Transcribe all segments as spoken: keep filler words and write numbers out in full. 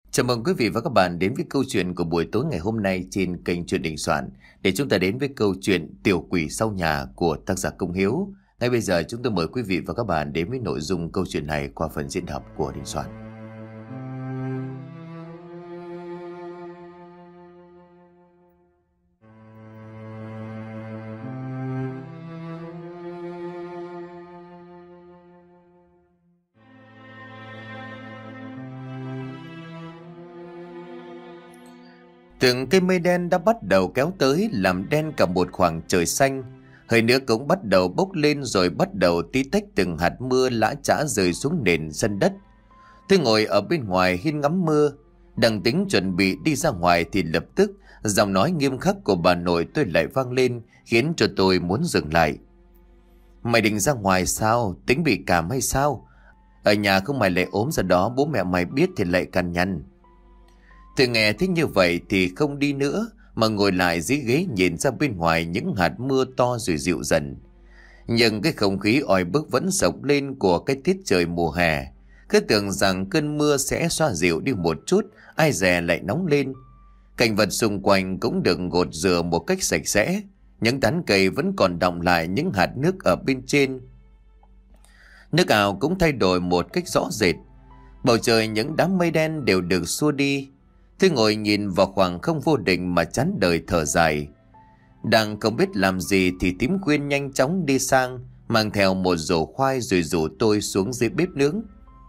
Chào mừng quý vị và các bạn đến với câu chuyện của buổi tối ngày hôm nay trên kênh Truyện Đình Soạn, để chúng ta đến với câu chuyện Tiểu Quỷ Sau Nhà của tác giả Công Hiếu. Ngay bây giờ chúng tôi mời quý vị và các bạn đến với nội dung câu chuyện này qua phần diễn đọc của Đình Soạn. Từng cây mây đen đã bắt đầu kéo tới, làm đen cả một khoảng trời xanh. Hơi nước cũng bắt đầu bốc lên, rồi bắt đầu tí tách từng hạt mưa lã chã rơi xuống nền sân đất. Tôi ngồi ở bên ngoài hiên ngắm mưa, đang tính chuẩn bị đi ra ngoài thì lập tức giọng nói nghiêm khắc của bà nội tôi lại vang lên, khiến cho tôi muốn dừng lại. Mày định ra ngoài sao? Tính bị cảm hay sao? Ở nhà không mày lại ốm ra đó, bố mẹ mày biết thì lại cằn nhằn. Tôi nghe thấy như vậy thì không đi nữa, mà ngồi lại dưới ghế nhìn ra bên ngoài những hạt mưa to rồi dịu dần. Nhưng cái không khí oi bức vẫn sộc lên của cái tiết trời mùa hè. Cứ tưởng rằng cơn mưa sẽ xoa dịu đi một chút, ai dè lại nóng lên. Cảnh vật xung quanh cũng được gột rửa một cách sạch sẽ. Những tán cây vẫn còn đọng lại những hạt nước ở bên trên. Nước ảo cũng thay đổi một cách rõ rệt. Bầu trời những đám mây đen đều được xua đi. Tôi ngồi nhìn vào khoảng không vô định mà chán đời thở dài. Đang không biết làm gì thì Tím Quyên nhanh chóng đi sang, mang theo một rổ khoai rồi rủ tôi xuống dưới bếp nướng.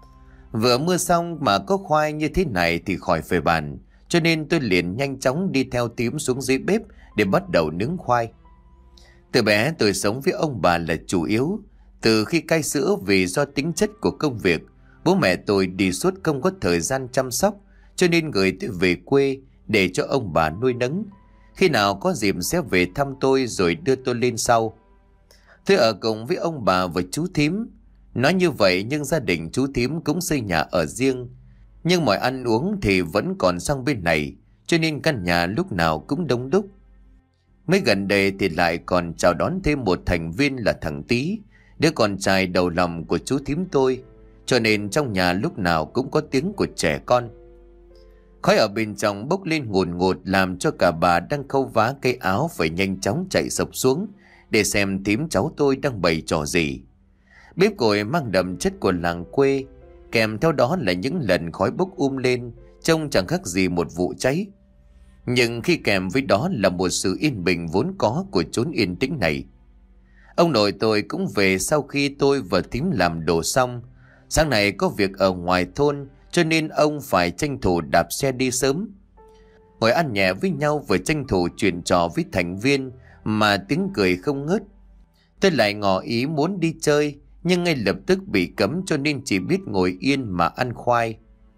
Vừa mưa xong mà có khoai như thế này thì khỏi phải bàn, cho nên tôi liền nhanh chóng đi theo Tím xuống dưới bếp để bắt đầu nướng khoai. Từ bé tôi sống với ông bà là chủ yếu. Từ khi cai sữa vì do tính chất của công việc, bố mẹ tôi đi suốt không có thời gian chăm sóc, cho nên gửi tôi về quê để cho ông bà nuôi nấng. Khi nào có dịp sẽ về thăm tôi rồi đưa tôi lên sau. Tôi ở cùng với ông bà và chú Thím. Nói như vậy nhưng gia đình chú Thím cũng xây nhà ở riêng. Nhưng mọi ăn uống thì vẫn còn sang bên này, cho nên căn nhà lúc nào cũng đông đúc. Mới gần đây thì lại còn chào đón thêm một thành viên là thằng Tý, đứa con trai đầu lòng của chú Thím tôi. Cho nên trong nhà lúc nào cũng có tiếng của trẻ con. Khói ở bên trong bốc lên ngùn ngụt, làm cho cả bà đang khâu vá cây áo phải nhanh chóng chạy sộc xuống để xem Thím cháu tôi đang bày trò gì. Bếp củi mang đậm chất của làng quê, kèm theo đó là những lần khói bốc um lên, trông chẳng khác gì một vụ cháy. Nhưng khi kèm với đó là một sự yên bình vốn có của chốn yên tĩnh này. Ông nội tôi cũng về sau khi tôi và Thím làm đồ xong. Sáng nay có việc ở ngoài thôn, cho nên ông phải tranh thủ đạp xe đi sớm. Ngồi ăn nhẹ với nhau vừa tranh thủ chuyện trò với thành viên mà tiếng cười không ngớt. Tôi lại ngỏ ý muốn đi chơi, nhưng ngay lập tức bị cấm, cho nên chỉ biết ngồi yên mà ăn khoai.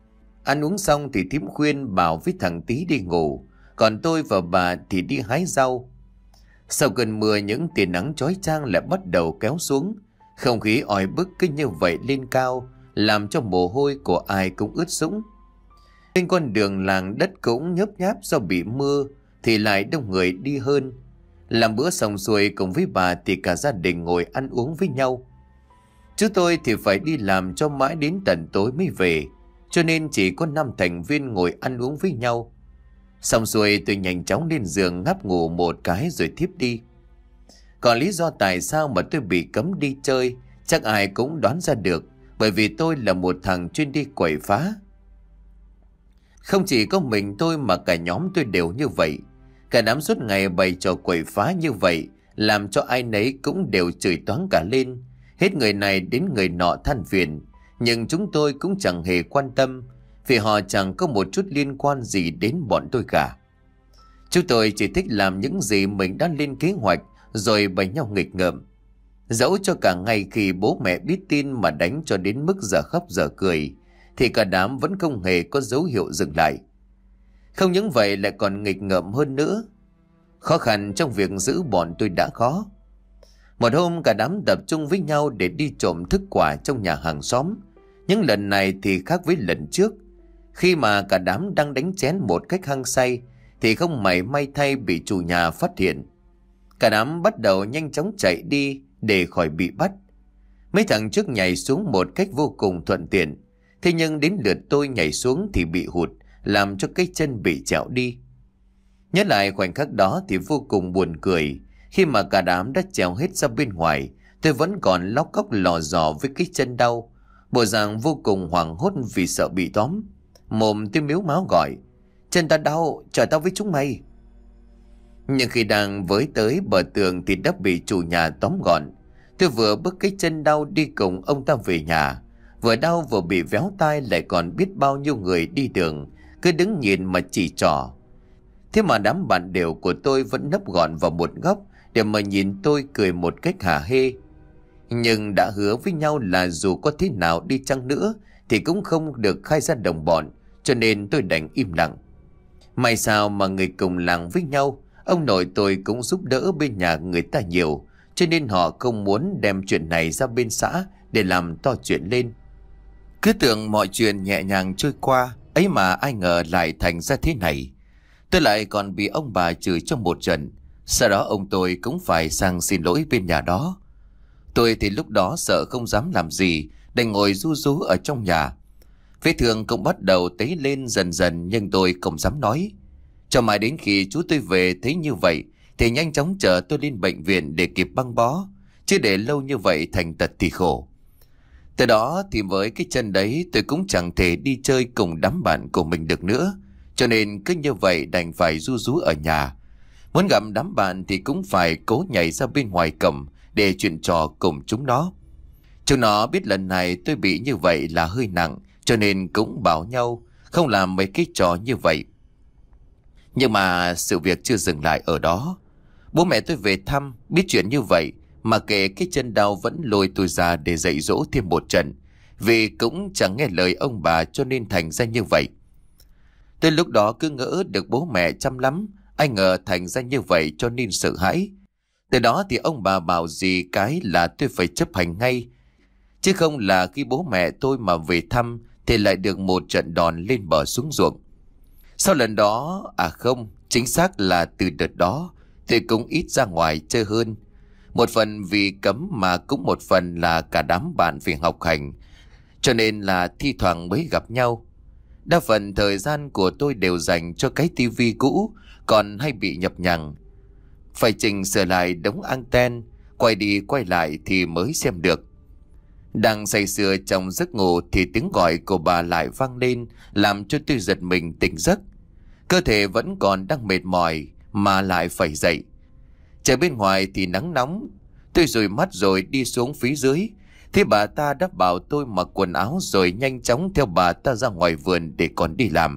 Ăn uống xong thì Thím khuyên bảo với thằng Tý đi ngủ, còn tôi và bà thì đi hái rau. Sau cơn mưa những tia nắng chói chang lại bắt đầu kéo xuống. Không khí oi bức cứ như vậy lên cao, làm cho mồ hôi của ai cũng ướt sũng. Trên con đường làng đất cũng nhớp nháp do bị mưa, thì lại đông người đi hơn. Làm bữa xong xuôi cùng với bà thì cả gia đình ngồi ăn uống với nhau. Chú tôi thì phải đi làm cho mãi đến tận tối mới về, cho nên chỉ có năm thành viên ngồi ăn uống với nhau. Xong xuôi tôi nhanh chóng lên giường ngáp ngủ một cái rồi thiếp đi. Còn lý do tại sao mà tôi bị cấm đi chơi chắc ai cũng đoán ra được, bởi vì tôi là một thằng chuyên đi quậy phá. Không chỉ có mình tôi mà cả nhóm tôi đều như vậy. Cả đám suốt ngày bày trò quậy phá như vậy, làm cho ai nấy cũng đều chửi toáng cả lên. Hết người này đến người nọ than phiền, nhưng chúng tôi cũng chẳng hề quan tâm, vì họ chẳng có một chút liên quan gì đến bọn tôi cả. Chúng tôi chỉ thích làm những gì mình đã lên kế hoạch, rồi bày nhau nghịch ngợm. Dẫu cho cả ngày khi bố mẹ biết tin mà đánh cho đến mức giờ khóc giờ cười, thì cả đám vẫn không hề có dấu hiệu dừng lại. Không những vậy lại còn nghịch ngợm hơn nữa. Khó khăn trong việc giữ bọn tôi đã khó. Một hôm cả đám tập trung với nhau để đi trộm thức quả trong nhà hàng xóm. Nhưng lần này thì khác với lần trước. Khi mà cả đám đang đánh chén một cách hăng say, thì không mảy may thay bị chủ nhà phát hiện. Cả đám bắt đầu nhanh chóng chạy đi để khỏi bị bắt. Mấy thằng trước nhảy xuống một cách vô cùng thuận tiện. Thế nhưng đến lượt tôi nhảy xuống thì bị hụt, làm cho cái chân bị trẹo đi. Nhớ lại khoảnh khắc đó thì vô cùng buồn cười. Khi mà cả đám đã trèo hết ra bên ngoài, tôi vẫn còn lóc cóc lò dò với cái chân đau, bộ dạng vô cùng hoảng hốt vì sợ bị tóm. Mồm tôi miếu máu gọi: chân ta đau, chở tao với chúng mày. Nhưng khi đang với tới bờ tường thì đã bị chủ nhà tóm gọn. Tôi vừa bước cái chân đau đi cùng ông ta về nhà, vừa đau vừa bị véo tai, lại còn biết bao nhiêu người đi đường cứ đứng nhìn mà chỉ trỏ. Thế mà đám bạn đều của tôi vẫn nấp gọn vào một góc để mà nhìn tôi cười một cách hả hê. Nhưng đã hứa với nhau là dù có thế nào đi chăng nữa thì cũng không được khai ra đồng bọn, cho nên tôi đành im lặng. May sao mà người cùng làng với nhau, ông nội tôi cũng giúp đỡ bên nhà người ta nhiều, cho nên họ không muốn đem chuyện này ra bên xã để làm to chuyện lên. Cứ tưởng mọi chuyện nhẹ nhàng trôi qua, ấy mà ai ngờ lại thành ra thế này. Tôi lại còn bị ông bà chửi trong một trận. Sau đó ông tôi cũng phải sang xin lỗi bên nhà đó. Tôi thì lúc đó sợ không dám làm gì, đành ngồi ru rú ở trong nhà. Vết thương cũng bắt đầu tấy lên dần dần, nhưng tôi không dám nói. Cho mãi đến khi chú tôi về thấy như vậy thì nhanh chóng chở tôi lên bệnh viện để kịp băng bó, chứ để lâu như vậy thành tật thì khổ. Từ đó thì với cái chân đấy tôi cũng chẳng thể đi chơi cùng đám bạn của mình được nữa, cho nên cứ như vậy đành phải ru rú ở nhà. Muốn gặp đám bạn thì cũng phải cố nhảy ra bên ngoài cổng để chuyện trò cùng chúng nó. Chúng nó biết lần này tôi bị như vậy là hơi nặng, cho nên cũng bảo nhau không làm mấy cái trò như vậy. Nhưng mà sự việc chưa dừng lại ở đó. Bố mẹ tôi về thăm, biết chuyện như vậy mà kể cái chân đau vẫn lôi tôi ra để dạy dỗ thêm một trận, vì cũng chẳng nghe lời ông bà cho nên thành ra như vậy. Tôi lúc đó cứ ngỡ được bố mẹ chăm lắm, ai ngờ thành ra như vậy cho nên sợ hãi. Từ đó thì ông bà bảo gì cái là tôi phải chấp hành ngay, chứ không là khi bố mẹ tôi mà về thăm thì lại được một trận đòn lên bờ xuống ruộng. Sau lần đó, à không, chính xác là từ đợt đó tôi cũng ít ra ngoài chơi hơn. Một phần vì cấm mà cũng một phần là cả đám bạn vì học hành, cho nên là thi thoảng mới gặp nhau. Đa phần thời gian của tôi đều dành cho cái tivi cũ, còn hay bị nhập nhằng. Phải chỉnh sửa lại đống anten, quay đi quay lại thì mới xem được. Đang say sưa trong giấc ngủ thì tiếng gọi của bà lại vang lên, làm cho tôi giật mình tỉnh giấc. Cơ thể vẫn còn đang mệt mỏi mà lại phải dậy. Trời bên ngoài thì nắng nóng. Tôi dụi mắt rồi đi xuống phía dưới. Thế bà ta đã bảo tôi mặc quần áo rồi nhanh chóng theo bà ta ra ngoài vườn để còn đi làm.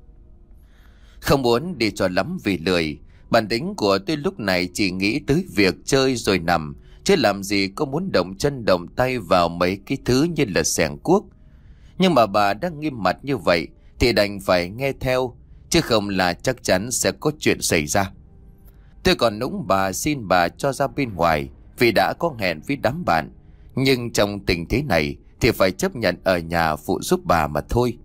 Không muốn đi cho lắm vì lười. Bản tính của tôi lúc này chỉ nghĩ tới việc chơi rồi nằm, chứ làm gì có muốn động chân động tay vào mấy cái thứ như là xẻng cuốc. Nhưng mà bà đang nghiêm mặt như vậy thì đành phải nghe theo, chứ không là chắc chắn sẽ có chuyện xảy ra. Tôi còn nũng bà xin bà cho ra bên ngoài vì đã có hẹn với đám bạn. Nhưng trong tình thế này thì phải chấp nhận ở nhà phụ giúp bà mà thôi.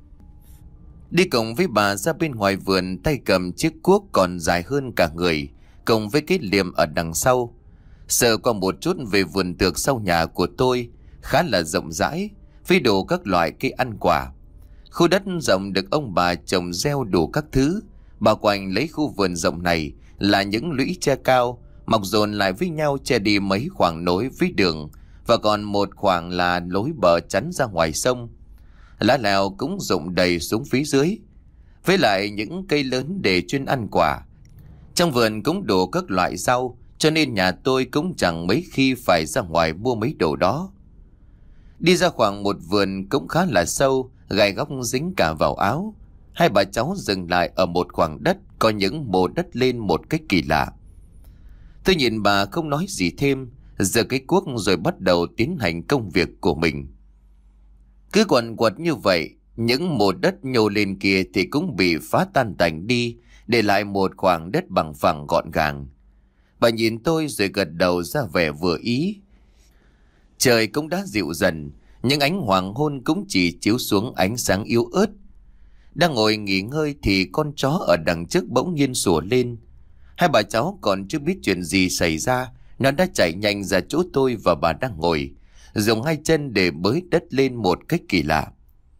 Đi cùng với bà ra bên ngoài vườn, tay cầm chiếc cuốc còn dài hơn cả người, cùng với cái liềm ở đằng sau. Sờ qua một chút về vườn tược sau nhà của tôi, khá là rộng rãi, với đủ các loại cây ăn quả. Khu đất rộng được ông bà trồng gieo đủ các thứ. Bao quanh lấy khu vườn rộng này là những lũy tre cao, mọc dồn lại với nhau che đi mấy khoảng nối với đường, và còn một khoảng là lối bờ chắn ra ngoài sông. Lá lèo cũng rụng đầy xuống phía dưới, với lại những cây lớn để chuyên ăn quả. Trong vườn cũng đủ các loại rau, cho nên nhà tôi cũng chẳng mấy khi phải ra ngoài mua mấy đồ đó. Đi ra khoảng một vườn cũng khá là sâu, gai góc dính cả vào áo. Hai bà cháu dừng lại ở một khoảng đất có những mồ đất lên một cách kỳ lạ. Tôi nhìn bà không nói gì thêm, giơ cái cuốc rồi bắt đầu tiến hành công việc của mình. Cứ quần quật như vậy, những mồ đất nhô lên kia thì cũng bị phá tan tành đi, để lại một khoảng đất bằng phẳng gọn gàng. Bà nhìn tôi rồi gật đầu ra vẻ vừa ý. Trời cũng đã dịu dần, những ánh hoàng hôn cũng chỉ chiếu xuống ánh sáng yếu ớt. Đang ngồi nghỉ ngơi thì con chó ở đằng trước bỗng nhiên sủa lên. Hai bà cháu còn chưa biết chuyện gì xảy ra, nó đã chạy nhanh ra chỗ tôi và bà đang ngồi, dùng hai chân để bới đất lên một cách kỳ lạ.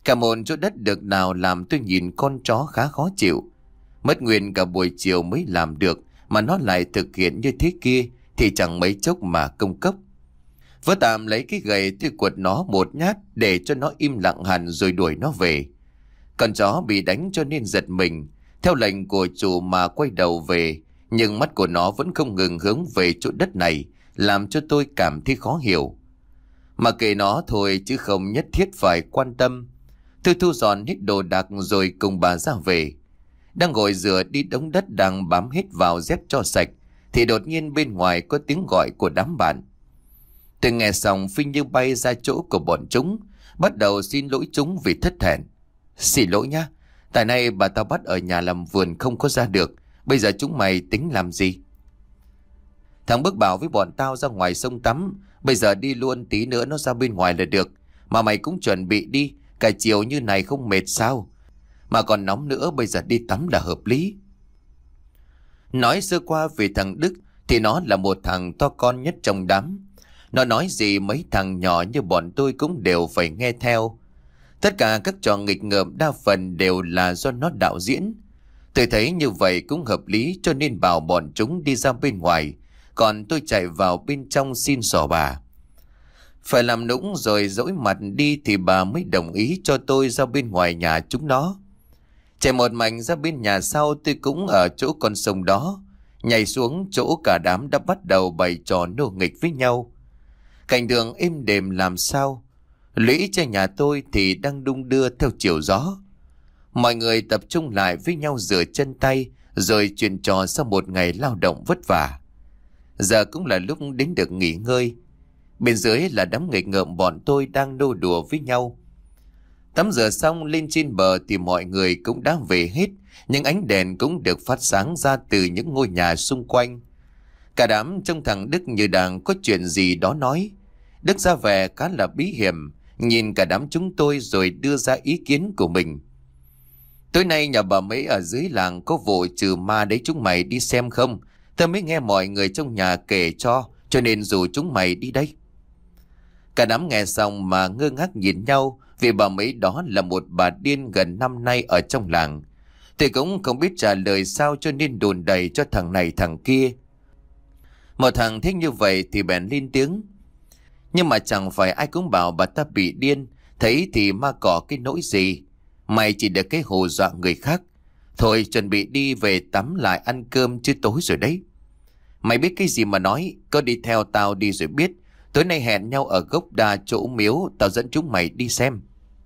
Cả một chỗ đất được đào làm tôi nhìn con chó khá khó chịu. Mất nguyên cả buổi chiều mới làm được, mà nó lại thực hiện như thế kia thì chẳng mấy chốc mà công cấp. Vỡ tạm lấy cái gậy tôi quật nó một nhát để cho nó im lặng hẳn rồi đuổi nó về. Con chó bị đánh cho nên giật mình, theo lệnh của chủ mà quay đầu về, nhưng mắt của nó vẫn không ngừng hướng về chỗ đất này, làm cho tôi cảm thấy khó hiểu. Mà kệ nó thôi chứ không nhất thiết phải quan tâm. Tôi thu dọn hết đồ đạc rồi cùng bà ra về. Đang ngồi rửa đi đống đất đang bám hết vào dép cho sạch, thì đột nhiên bên ngoài có tiếng gọi của đám bạn. Tôi nghe xong phi như bay ra chỗ của bọn chúng, bắt đầu xin lỗi chúng vì thất hẹn. Xin lỗi nhá, tại nay bà tao bắt ở nhà làm vườn không có ra được, bây giờ chúng mày tính làm gì? Thằng Bước bảo với bọn tao ra ngoài sông tắm, bây giờ đi luôn, tí nữa nó ra bên ngoài là được. Mà mày cũng chuẩn bị đi, cả chiều như này không mệt sao? Mà còn nóng nữa, bây giờ đi tắm là hợp lý. Nói sơ qua về thằng Đức thì nó là một thằng to con nhất trong đám. Nó nói gì mấy thằng nhỏ như bọn tôi cũng đều phải nghe theo. Tất cả các trò nghịch ngợm đa phần đều là do nó đạo diễn. Tôi thấy như vậy cũng hợp lý cho nên bảo bọn chúng đi ra bên ngoài, còn tôi chạy vào bên trong xin xỏ bà. Phải làm nũng rồi dỗi mặt đi thì bà mới đồng ý cho tôi ra bên ngoài nhà chúng nó. Chạy một mạch ra bên nhà sau, tôi cũng ở chỗ con sông đó. Nhảy xuống chỗ cả đám đã bắt đầu bày trò nô nghịch với nhau. Cảnh đường êm đềm làm sao. Lũy trên nhà tôi thì đang đung đưa theo chiều gió. Mọi người tập trung lại với nhau rửa chân tay, rồi chuyện trò sau một ngày lao động vất vả. Giờ cũng là lúc đến được nghỉ ngơi. Bên dưới là đám nghịch ngợm bọn tôi đang nô đùa với nhau. Tắm rửa xong lên trên bờ thì mọi người cũng đã về hết, nhưng ánh đèn cũng được phát sáng ra từ những ngôi nhà xung quanh. Cả đám trông thằng Đức như đang có chuyện gì đó nói. Đức ra vẻ khá là bí hiểm, nhìn cả đám chúng tôi rồi đưa ra ý kiến của mình. Tối nay nhà bà mấy ở dưới làng có vụ trừ ma đấy, chúng mày đi xem không? Tao mới nghe mọi người trong nhà kể cho, cho nên rủ chúng mày đi đây. Cả đám nghe xong mà ngơ ngác nhìn nhau, vì bà mấy đó là một bà điên gần năm nay ở trong làng. Thì cũng không biết trả lời sao cho nên đồn đầy cho thằng này thằng kia. Một thằng thích như vậy thì bèn lên tiếng. Nhưng mà chẳng phải ai cũng bảo bà ta bị điên, thấy thì ma cỏ cái nỗi gì. Mày chỉ được cái hù dọa người khác. Thôi chuẩn bị đi về tắm lại ăn cơm chứ tối rồi đấy. Mày biết cái gì mà nói, có đi theo tao đi rồi biết. Tối nay hẹn nhau ở gốc đa chỗ miếu, tao dẫn chúng mày đi xem.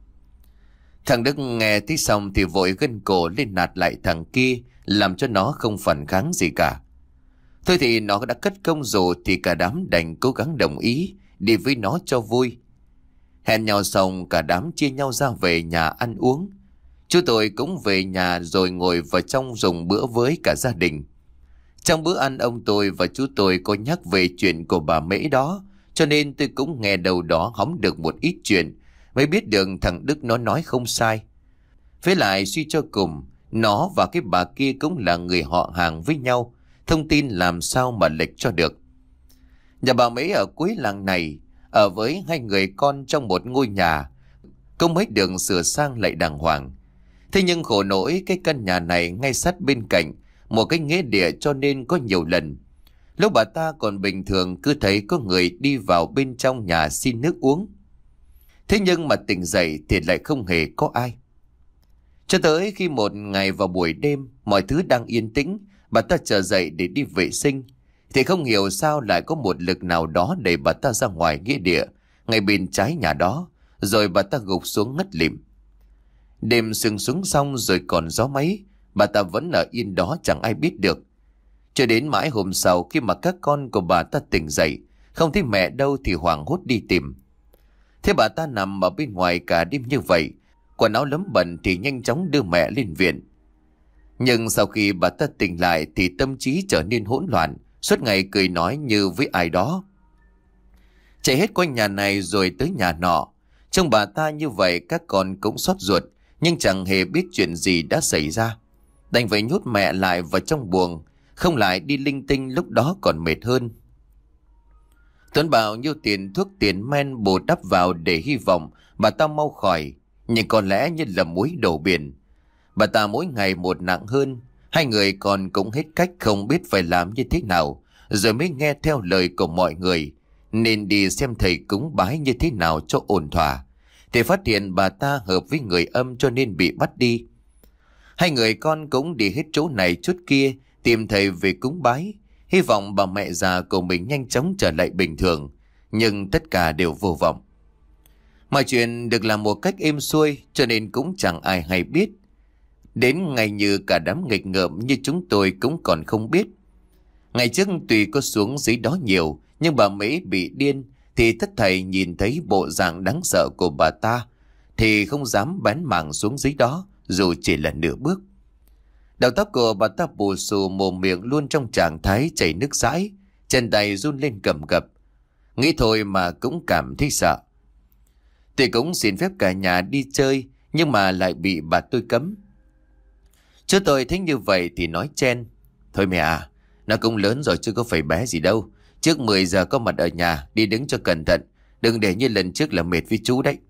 Thằng Đức nghe thấy xong thì vội gân cổ lên nạt lại thằng kia, làm cho nó không phản kháng gì cả. Thôi thì nó đã cất công rồi thì cả đám đành cố gắng đồng ý đi với nó cho vui. Hẹn nhau xong cả đám chia nhau ra về nhà ăn uống. Chú tôi cũng về nhà rồi ngồi vào trong dùng bữa với cả gia đình. Trong bữa ăn ông tôi và chú tôi có nhắc về chuyện của bà Mễ đó, cho nên tôi cũng nghe đầu đó hóng được một ít chuyện, mới biết được thằng Đức nó nói không sai. Với lại suy cho cùng, nó và cái bà kia cũng là người họ hàng với nhau, thông tin làm sao mà lệch cho được. Nhà bà Mễ ở cuối làng này, ở với hai người con trong một ngôi nhà, không mấy đường sửa sang lại đàng hoàng. Thế nhưng khổ nỗi cái căn nhà này ngay sát bên cạnh một cái nghĩa địa, cho nên có nhiều lần lúc bà ta còn bình thường cứ thấy có người đi vào bên trong nhà xin nước uống. Thế nhưng mà tỉnh dậy thì lại không hề có ai. Cho tới khi một ngày vào buổi đêm, mọi thứ đang yên tĩnh, bà ta trở dậy để đi vệ sinh, thì không hiểu sao lại có một lực nào đó đẩy bà ta ra ngoài nghĩa địa, ngay bên trái nhà đó, rồi bà ta gục xuống ngất lịm. Đêm sương xuống xong rồi còn gió mấy, bà ta vẫn ở yên đó chẳng ai biết được. Cho đến mãi hôm sau khi mà các con của bà ta tỉnh dậy, không thấy mẹ đâu thì hoảng hốt đi tìm. Thế bà ta nằm ở bên ngoài cả đêm như vậy, quần áo lấm bẩn thì nhanh chóng đưa mẹ lên viện. Nhưng sau khi bà ta tỉnh lại thì tâm trí trở nên hỗn loạn, suốt ngày cười nói như với ai đó. Chạy hết quanh nhà này rồi tới nhà nọ. Trông bà ta như vậy các con cũng xót ruột, nhưng chẳng hề biết chuyện gì đã xảy ra. Đành phải nhốt mẹ lại vào trong buồng, không lại đi linh tinh lúc đó còn mệt hơn. Tuấn bảo nhiêu tiền thuốc tiền men bù đắp vào để hy vọng bà ta mau khỏi. nhưng có lẽ như là muối đổ biển. Bà ta mỗi ngày một nặng hơn, hai người còn cũng hết cách không biết phải làm như thế nào, rồi mới nghe theo lời của mọi người, nên đi xem thầy cúng bái như thế nào cho ổn thỏa. Thì phát hiện bà ta hợp với người âm cho nên bị bắt đi. Hai người con cũng đi hết chỗ này chút kia tìm thầy về cúng bái, hy vọng bà mẹ già của mình nhanh chóng trở lại bình thường, nhưng tất cả đều vô vọng. Mọi chuyện được làm một cách êm xuôi cho nên cũng chẳng ai hay biết. Đến ngày như cả đám nghịch ngợm như chúng tôi cũng còn không biết. Ngày trước tuy có xuống dưới đó nhiều, nhưng bà Mỹ bị điên thì tất thầy nhìn thấy bộ dạng đáng sợ của bà ta thì không dám bén mảng xuống dưới đó dù chỉ là nửa bước. Đầu tóc của bà ta bù xù, mồm miệng luôn trong trạng thái chảy nước dãi, chân tay run lên cầm cập. Nghĩ thôi mà cũng cảm thấy sợ. Tôi cũng xin phép cả nhà đi chơi, nhưng mà lại bị bà tôi cấm. Chú tôi thấy như vậy thì nói chen: Thôi mẹ à, nó cũng lớn rồi chứ có phải bé gì đâu. Trước mười giờ có mặt ở nhà, đi đứng cho cẩn thận, đừng để như lần trước là mệt với chú đấy.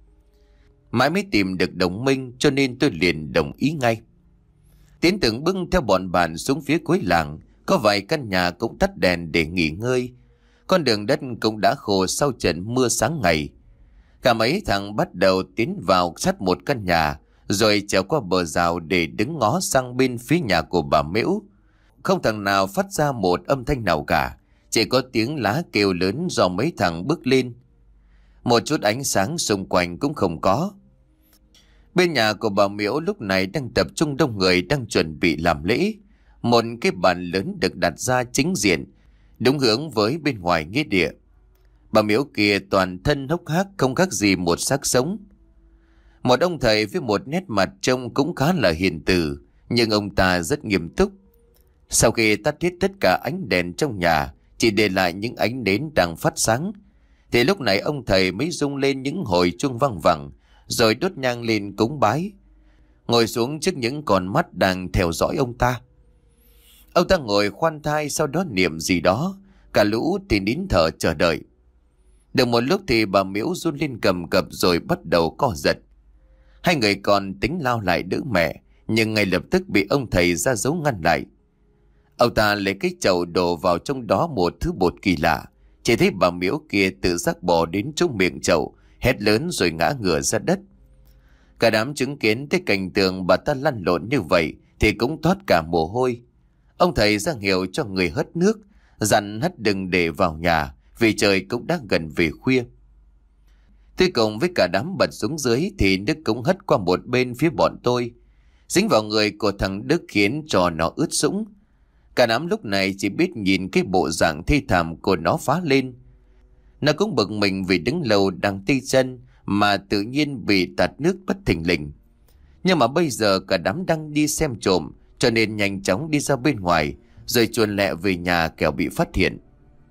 Mãi mới tìm được đồng minh cho nên tôi liền đồng ý ngay. Tiến từng bưng theo bọn bạn xuống phía cuối làng, có vài căn nhà cũng tắt đèn để nghỉ ngơi. Con đường đất cũng đã khô sau trận mưa sáng ngày. Cả mấy thằng bắt đầu tiến vào sát một căn nhà, rồi trèo qua bờ rào để đứng ngó sang bên phía nhà của bà Mễu. Không thằng nào phát ra một âm thanh nào cả, chỉ có tiếng lá kêu lớn do mấy thằng bước lên. Một chút ánh sáng xung quanh cũng không có. Bên nhà của bà Miễu lúc này đang tập trung đông người đang chuẩn bị làm lễ. Một cái bàn lớn được đặt ra chính diện, đúng hướng với bên ngoài nghĩa địa. Bà Miễu kia toàn thân hốc hác không khác gì một xác sống. Một ông thầy với một nét mặt trông cũng khá là hiền từ, nhưng ông ta rất nghiêm túc. Sau khi tắt hết tất cả ánh đèn trong nhà, chỉ để lại những ánh nến đang phát sáng, thì lúc này ông thầy mới rung lên những hồi chuông vang vẳng, rồi đốt nhang lên cúng bái, ngồi xuống trước những con mắt đang theo dõi ông ta. Ông ta ngồi khoan thai, sau đó niệm gì đó, cả lũ thì nín thở chờ đợi. Được một lúc thì bà Miễu run lên cầm cập rồi bắt đầu co giật. Hai người còn tính lao lại đỡ mẹ, nhưng ngay lập tức bị ông thầy ra dấu ngăn lại. Ông ta lấy cái chậu đổ vào trong đó một thứ bột kỳ lạ. Chỉ thấy bà Miễu kia tự giác bò đến chỗ miệng chậu, hét lớn rồi ngã ngửa ra đất. Cả đám chứng kiến thấy cảnh tượng bà ta lăn lộn như vậy thì cũng toát cả mồ hôi. Ông thầy ra hiệu cho người hất nước, dặn hất đừng để vào nhà vì trời cũng đã gần về khuya. Tôi cùng với cả đám bật xuống dưới thì nước cũng hất qua một bên phía bọn tôi, dính vào người của thằng Đức khiến cho nó ướt sũng. Cả đám lúc này chỉ biết nhìn cái bộ dạng thi thảm của nó phá lên. Nó cũng bực mình vì đứng lâu đang tê chân mà tự nhiên bị tạt nước bất thình lình. Nhưng mà bây giờ cả đám đang đi xem trộm, cho nên nhanh chóng đi ra bên ngoài rồi chuồn lẹ về nhà kẻo bị phát hiện.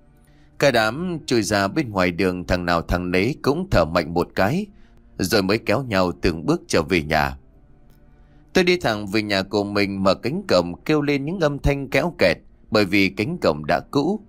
Cả đám chui ra bên ngoài đường, thằng nào thằng nấy cũng thở mạnh một cái, rồi mới kéo nhau từng bước trở về nhà. Tôi đi thẳng về nhà của mình, mở cánh cổng kêu lên những âm thanh kéo kẹt bởi vì cánh cổng đã cũ.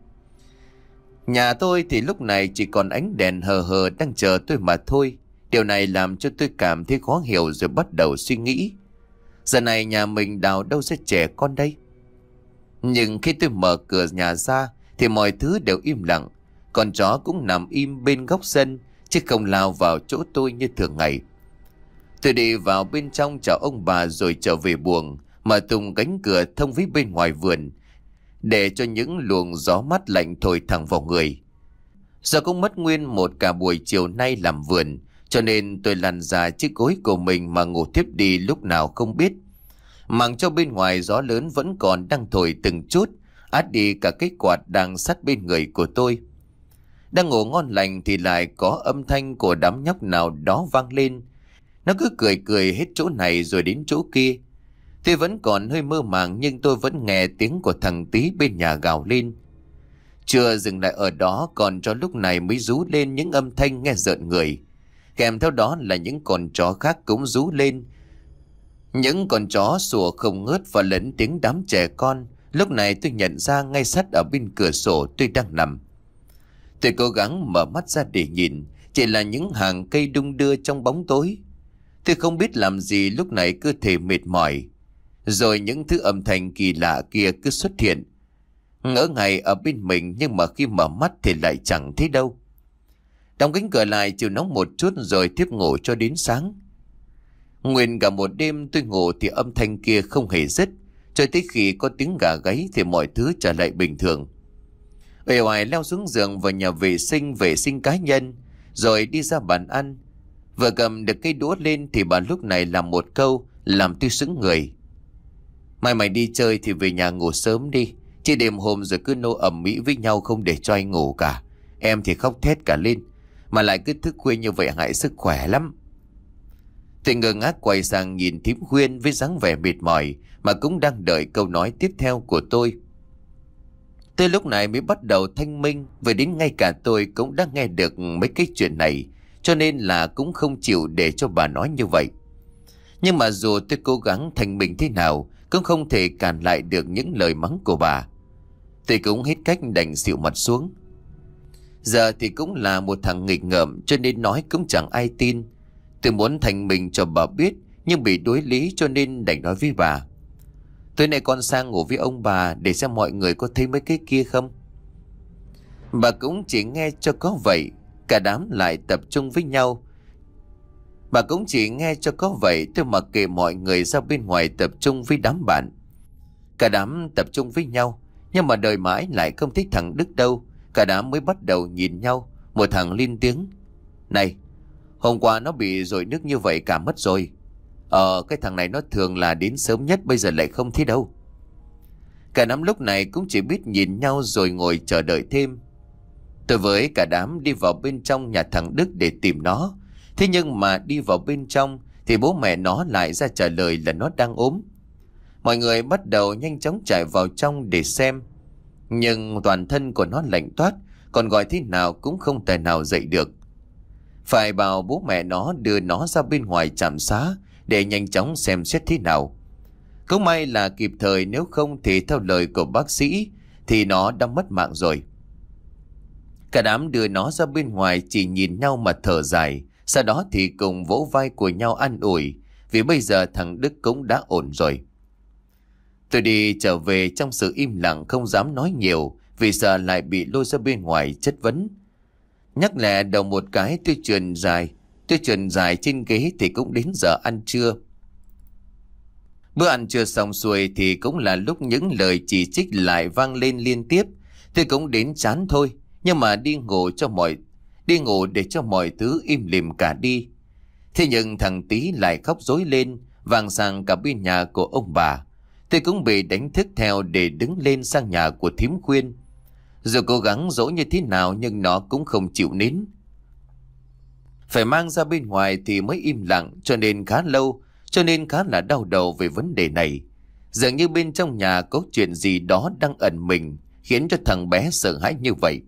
Nhà tôi thì lúc này chỉ còn ánh đèn hờ hờ đang chờ tôi mà thôi. Điều này làm cho tôi cảm thấy khó hiểu rồi bắt đầu suy nghĩ. Giờ này nhà mình đào đâu ra trẻ con đây? Nhưng khi tôi mở cửa nhà ra thì mọi thứ đều im lặng. Con chó cũng nằm im bên góc sân chứ không lao vào chỗ tôi như thường ngày. Tôi đi vào bên trong chào ông bà rồi trở về buồng, mở tung cánh cửa thông với bên ngoài vườn để cho những luồng gió mát lạnh thổi thẳng vào người. Do cũng mất nguyên một cả buổi chiều nay làm vườn, cho nên tôi lăn ra chiếc gối của mình mà ngủ thiếp đi lúc nào không biết. Màng cho bên ngoài gió lớn vẫn còn đang thổi từng chút, át đi cả cái quạt đang sát bên người của tôi. Đang ngủ ngon lành thì lại có âm thanh của đám nhóc nào đó vang lên. Nó cứ cười cười hết chỗ này rồi đến chỗ kia. Tôi vẫn còn hơi mơ màng nhưng tôi vẫn nghe tiếng của thằng Tí bên nhà gào lên. Chưa dừng lại ở đó, còn cho lúc này mới rú lên những âm thanh nghe rợn người. Kèm theo đó là những con chó khác cũng rú lên. Những con chó sủa không ngớt và lẫn tiếng đám trẻ con. Lúc này tôi nhận ra ngay sát ở bên cửa sổ tôi đang nằm. Tôi cố gắng mở mắt ra để nhìn, chỉ là những hàng cây đung đưa trong bóng tối. Tôi không biết làm gì lúc này cơ thể mệt mỏi. Rồi những thứ âm thanh kỳ lạ kia cứ xuất hiện. Ngỡ ngày ở bên mình nhưng mà khi mở mắt thì lại chẳng thấy đâu. Đóng cánh cửa lại chịu nóng một chút rồi tiếp ngủ cho đến sáng. Nguyên cả một đêm tôi ngủ thì âm thanh kia không hề dứt. Cho tới khi có tiếng gà gáy thì mọi thứ trở lại bình thường. Uể oải leo xuống giường vào nhà vệ sinh vệ sinh cá nhân, rồi đi ra bàn ăn. Vừa cầm được cây đũa lên thì bà lúc này làm một câu làm tôi sững người. Mai mày đi chơi thì về nhà ngủ sớm đi. Chứ đêm hôm rồi cứ nô ầm ĩ với nhau không để cho anh ngủ cả. Em thì khóc thét cả lên. Mà lại cứ thức khuya như vậy hại sức khỏe lắm. Tôi ngơ ngác quay sang nhìn thím Khuyên với dáng vẻ mệt mỏi mà cũng đang đợi câu nói tiếp theo của tôi. Tôi lúc này mới bắt đầu thanh minh, vì đến ngay cả tôi cũng đã nghe được mấy cái chuyện này, cho nên là cũng không chịu để cho bà nói như vậy. Nhưng mà dù tôi cố gắng thanh minh thế nào, cũng không thể cản lại được những lời mắng của bà. Tôi cũng hết cách đành xịu mặt xuống. Giờ thì cũng là một thằng nghịch ngợm cho nên nói cũng chẳng ai tin. Tôi muốn thanh minh cho bà biết, nhưng bị đối lý cho nên đành nói với bà. Tối nay con sang ngủ với ông bà để xem mọi người có thấy mấy cái kia không. Bà cũng chỉ nghe cho có vậy. Cả đám lại tập trung với nhau. Bà cũng chỉ nghe cho có vậy. Tôi mặc kệ mọi người ra bên ngoài tập trung với đám bạn. Cả đám tập trung với nhau, nhưng mà đợi mãi lại không thấy thằng Đức đâu. Cả đám mới bắt đầu nhìn nhau. Một thằng lên tiếng: Này, hôm qua nó bị dội nước như vậy cả mất rồi. Ờ, cái thằng này nó thường là đến sớm nhất, bây giờ lại không thấy đâu. Cả đám lúc này cũng chỉ biết nhìn nhau rồi ngồi chờ đợi thêm. Tôi với cả đám đi vào bên trong nhà thằng Đức để tìm nó. Thế nhưng mà đi vào bên trong thì bố mẹ nó lại ra trả lời là nó đang ốm. Mọi người bắt đầu nhanh chóng chạy vào trong để xem. Nhưng toàn thân của nó lạnh toát, còn gọi thế nào cũng không thể nào dậy được. Phải bảo bố mẹ nó đưa nó ra bên ngoài trạm xá để nhanh chóng xem xét thế nào. Cũng may là kịp thời, nếu không thì theo lời của bác sĩ thì nó đã mất mạng rồi. Cả đám đưa nó ra bên ngoài chỉ nhìn nhau mà thở dài. Sau đó thì cùng vỗ vai của nhau an ủi, vì bây giờ thằng Đức cũng đã ổn rồi. Tôi đi trở về trong sự im lặng, không dám nói nhiều vì sợ lại bị lôi ra bên ngoài chất vấn. Nhắc lẹ đầu một cái tôi trườn dài Tôi trườn dài trên ghế thì cũng đến giờ ăn trưa. Bữa ăn trưa xong xuôi thì cũng là lúc những lời chỉ trích lại vang lên liên tiếp. Tôi cũng đến chán thôi, nhưng mà đi ngủ cho mọi đi ngủ để cho mọi thứ im lìm cả đi. Thế nhưng thằng Tý lại khóc rối lên, vang sang cả bên nhà của ông bà. Tôi cũng bị đánh thức theo để đứng lên sang nhà của thím Khuyên. Dù cố gắng dỗ như thế nào nhưng nó cũng không chịu nín. Phải mang ra bên ngoài thì mới im lặng, cho nên khá lâu, cho nên khá là đau đầu về vấn đề này. Dường như bên trong nhà có chuyện gì đó đang ẩn mình, khiến cho thằng bé sợ hãi như vậy.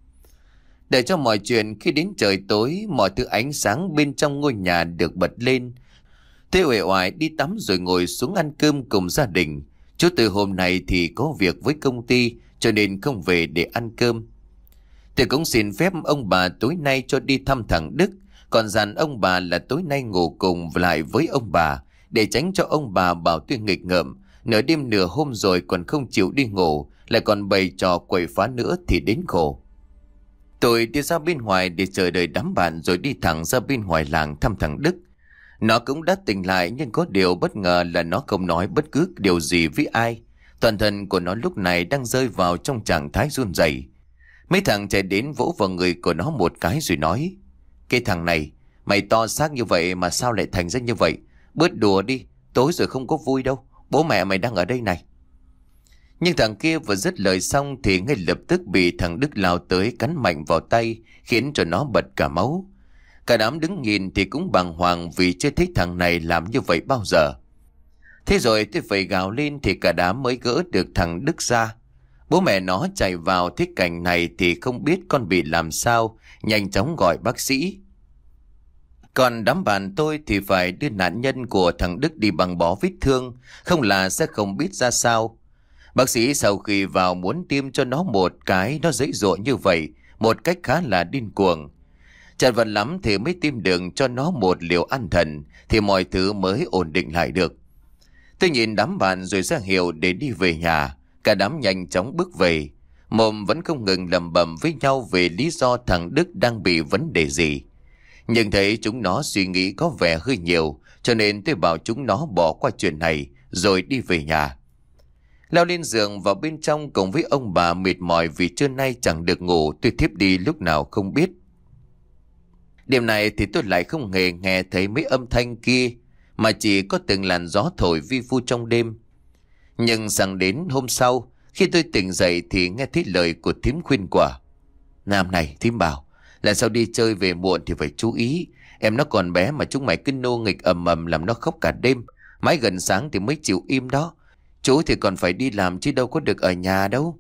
Để cho mọi chuyện khi đến trời tối, mọi thứ ánh sáng bên trong ngôi nhà được bật lên. Tôi uể oải đi tắm rồi ngồi xuống ăn cơm cùng gia đình. Chú Tư hôm nay thì có việc với công ty cho nên không về để ăn cơm. Tôi cũng xin phép ông bà tối nay cho đi thăm thằng Đức, còn dặn ông bà là tối nay ngủ cùng lại với ông bà, để tránh cho ông bà bảo tôi nghịch ngợm, nửa đêm nửa hôm rồi còn không chịu đi ngủ, lại còn bày trò quậy phá nữa thì đến khổ. Tôi đi ra bên ngoài để chờ đợi đám bạn rồi đi thẳng ra bên ngoài làng thăm thằng Đức. Nó cũng đã tỉnh lại, nhưng có điều bất ngờ là nó không nói bất cứ điều gì với ai. Toàn thân của nó lúc này đang rơi vào trong trạng thái run rẩy. Mấy thằng chạy đến vỗ vào người của nó một cái rồi nói: Cái thằng này, mày to xác như vậy mà sao lại thành ra như vậy? Bớt đùa đi, tối rồi không có vui đâu. Bố mẹ mày đang ở đây này. Nhưng thằng kia vừa dứt lời xong thì ngay lập tức bị thằng Đức lao tới cắn mạnh vào tay, khiến cho nó bật cả máu. Cả đám đứng nhìn thì cũng bàng hoàng vì chưa thấy thằng này làm như vậy bao giờ. Thế rồi tôi phải gào lên thì cả đám mới gỡ được thằng Đức ra. Bố mẹ nó chạy vào thấy cảnh này thì không biết con bị làm sao, nhanh chóng gọi bác sĩ. Còn đám bạn tôi thì phải đưa nạn nhân của thằng Đức đi băng bó vết thương, không là sẽ không biết ra sao. Bác sĩ sau khi vào muốn tiêm cho nó một cái, nó dễ dội như vậy, một cách khá là điên cuồng. Chật vật lắm thì mới tìm được cho nó một liều an thần, thì mọi thứ mới ổn định lại được. Tôi nhìn đám bạn rồi ra hiệu để đi về nhà. Cả đám nhanh chóng bước về, mồm vẫn không ngừng lẩm bẩm với nhau về lý do thằng Đức đang bị vấn đề gì. Nhưng thấy chúng nó suy nghĩ có vẻ hơi nhiều, cho nên tôi bảo chúng nó bỏ qua chuyện này rồi đi về nhà. Leo lên giường vào bên trong cùng với ông bà mệt mỏi vì trưa nay chẳng được ngủ, tôi thiếp đi lúc nào không biết. Đêm này thì tôi lại không hề nghe thấy mấy âm thanh kia, mà chỉ có từng làn gió thổi vi vu trong đêm. Nhưng sáng đến hôm sau, khi tôi tỉnh dậy thì nghe thấy lời của thím khuyên quả. Nam này, thím bảo, là sao đi chơi về muộn thì phải chú ý. Em nó còn bé mà chúng mày cứ nô nghịch ầm ầm làm nó khóc cả đêm. Mãi gần sáng thì mới chịu im đó. Chú thì còn phải đi làm chứ đâu có được ở nhà đâu.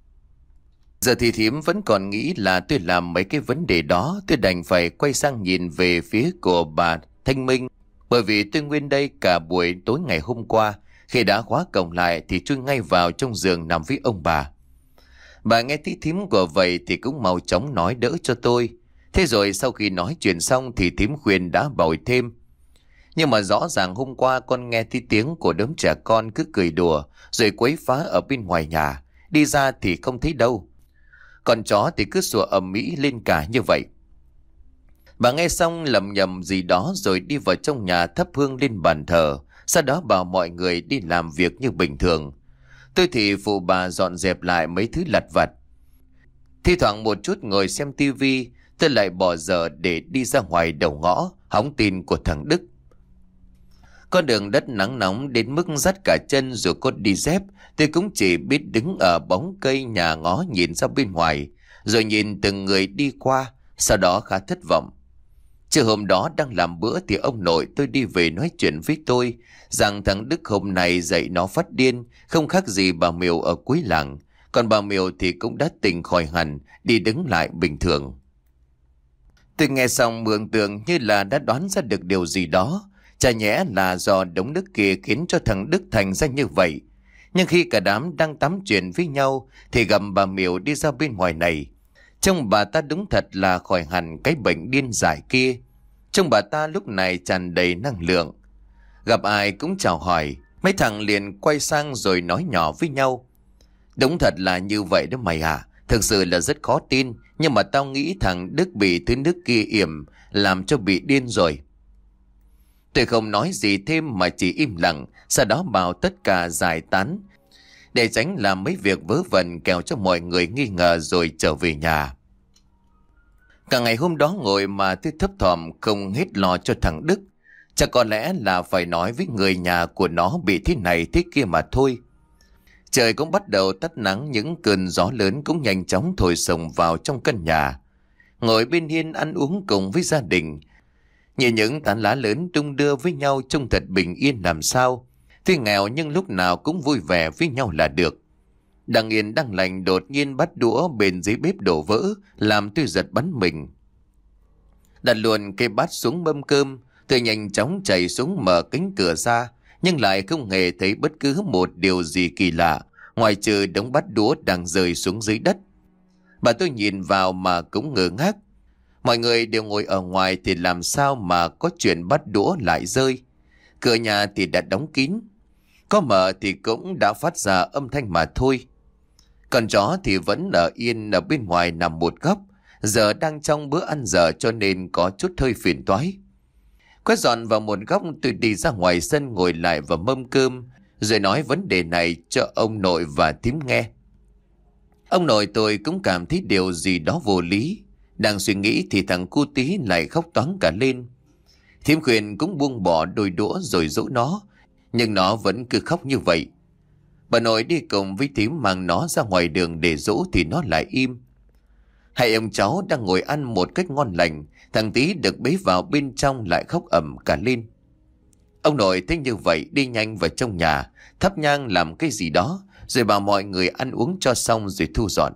Giờ thì thím vẫn còn nghĩ là tôi làm mấy cái vấn đề đó. Tôi đành phải quay sang nhìn về phía của bà Thanh Minh. Bởi vì tôi nguyên đây cả buổi tối ngày hôm qua. Khi đã khóa cổng lại thì chui ngay vào trong giường nằm với ông bà. Bà nghe thấy thím của vậy thì cũng mau chóng nói đỡ cho tôi. Thế rồi sau khi nói chuyện xong thì thím khuyên đã bồi thêm. Nhưng mà rõ ràng hôm qua con nghe thấy tiếng của đám trẻ con cứ cười đùa rồi quấy phá ở bên ngoài nhà. Đi ra thì không thấy đâu. Con chó thì cứ sủa ầm ĩ lên cả như vậy. Bà nghe xong lầm nhầm gì đó rồi đi vào trong nhà thắp hương lên bàn thờ. Sau đó bảo mọi người đi làm việc như bình thường. Tôi thì phụ bà dọn dẹp lại mấy thứ lặt vặt. Thi thoảng một chút ngồi xem tivi, tôi lại bỏ giờ để đi ra ngoài đầu ngõ hóng tin của thằng Đức. Con đường đất nắng nóng đến mức rắt cả chân rồi có đi dép, tôi cũng chỉ biết đứng ở bóng cây nhà ngó nhìn ra bên ngoài, rồi nhìn từng người đi qua, sau đó khá thất vọng. Chứ hôm đó đang làm bữa thì ông nội tôi đi về nói chuyện với tôi rằng thằng Đức hôm nay dậy nó phát điên, không khác gì bà Miều ở cuối làng. Còn bà Miều thì cũng đã tỉnh khỏi hẳn, đi đứng lại bình thường. Tôi nghe xong mường tượng như là đã đoán ra được điều gì đó. Chả nhẽ là do đống nước kia khiến cho thằng Đức thành ra như vậy. Nhưng khi cả đám đang tám chuyện với nhau thì gặp bà Miều đi ra bên ngoài này. Trông bà ta đúng thật là khỏi hẳn cái bệnh điên dại kia. Trông bà ta lúc này tràn đầy năng lượng. Gặp ai cũng chào hỏi. Mấy thằng liền quay sang rồi nói nhỏ với nhau. Đúng thật là như vậy đó mày à. Thực sự là rất khó tin. Nhưng mà tao nghĩ thằng Đức bị thứ nước kia yểm, làm cho bị điên rồi. Tôi không nói gì thêm mà chỉ im lặng. Sau đó bảo tất cả giải tán, để tránh làm mấy việc vớ vẩn kẻo cho mọi người nghi ngờ rồi trở về nhà. Cả ngày hôm đó ngồi mà tôi thấp thỏm không hết lo cho thằng Đức. Chắc có lẽ là phải nói với người nhà của nó bị thế này thế kia mà thôi. Trời cũng bắt đầu tắt nắng, những cơn gió lớn cũng nhanh chóng thổi sồng vào trong căn nhà. Ngồi bên hiên ăn uống cùng với gia đình, nhìn những tán lá lớn đung đưa với nhau trông thật bình yên làm sao. Tuy nghèo nhưng lúc nào cũng vui vẻ với nhau là được. Đang yên đang lành đột nhiên bát đũa bên dưới bếp đổ vỡ, làm tôi giật bắn mình. Đặt luôn cây bát xuống mâm cơm, tôi nhanh chóng chạy xuống mở cánh cửa ra, nhưng lại không hề thấy bất cứ một điều gì kỳ lạ, ngoài trừ đống bát đũa đang rơi xuống dưới đất. Bà tôi nhìn vào mà cũng ngơ ngác. Mọi người đều ngồi ở ngoài thì làm sao mà có chuyện bát đũa lại rơi. Cửa nhà thì đã đóng kín, có mở thì cũng đã phát ra âm thanh mà thôi. Con chó thì vẫn ở yên ở bên ngoài nằm một góc, giờ đang trong bữa ăn giờ cho nên có chút hơi phiền toái. Quét dọn vào một góc, tôi đi ra ngoài sân ngồi lại vào mâm cơm, rồi nói vấn đề này cho ông nội và thím nghe. Ông nội tôi cũng cảm thấy điều gì đó vô lý. Đang suy nghĩ thì thằng cu tí lại khóc toáng cả lên. Thím khuyên cũng buông bỏ đôi đũa rồi dỗ nó, nhưng nó vẫn cứ khóc như vậy. Bà nội đi cùng với thím mang nó ra ngoài đường để dỗ thì nó lại im. Hai ông cháu đang ngồi ăn một cách ngon lành, thằng tí được bế vào bên trong lại khóc ầm cả lên. Ông nội thấy như vậy đi nhanh vào trong nhà, thắp nhang làm cái gì đó, rồi bảo mọi người ăn uống cho xong rồi thu dọn.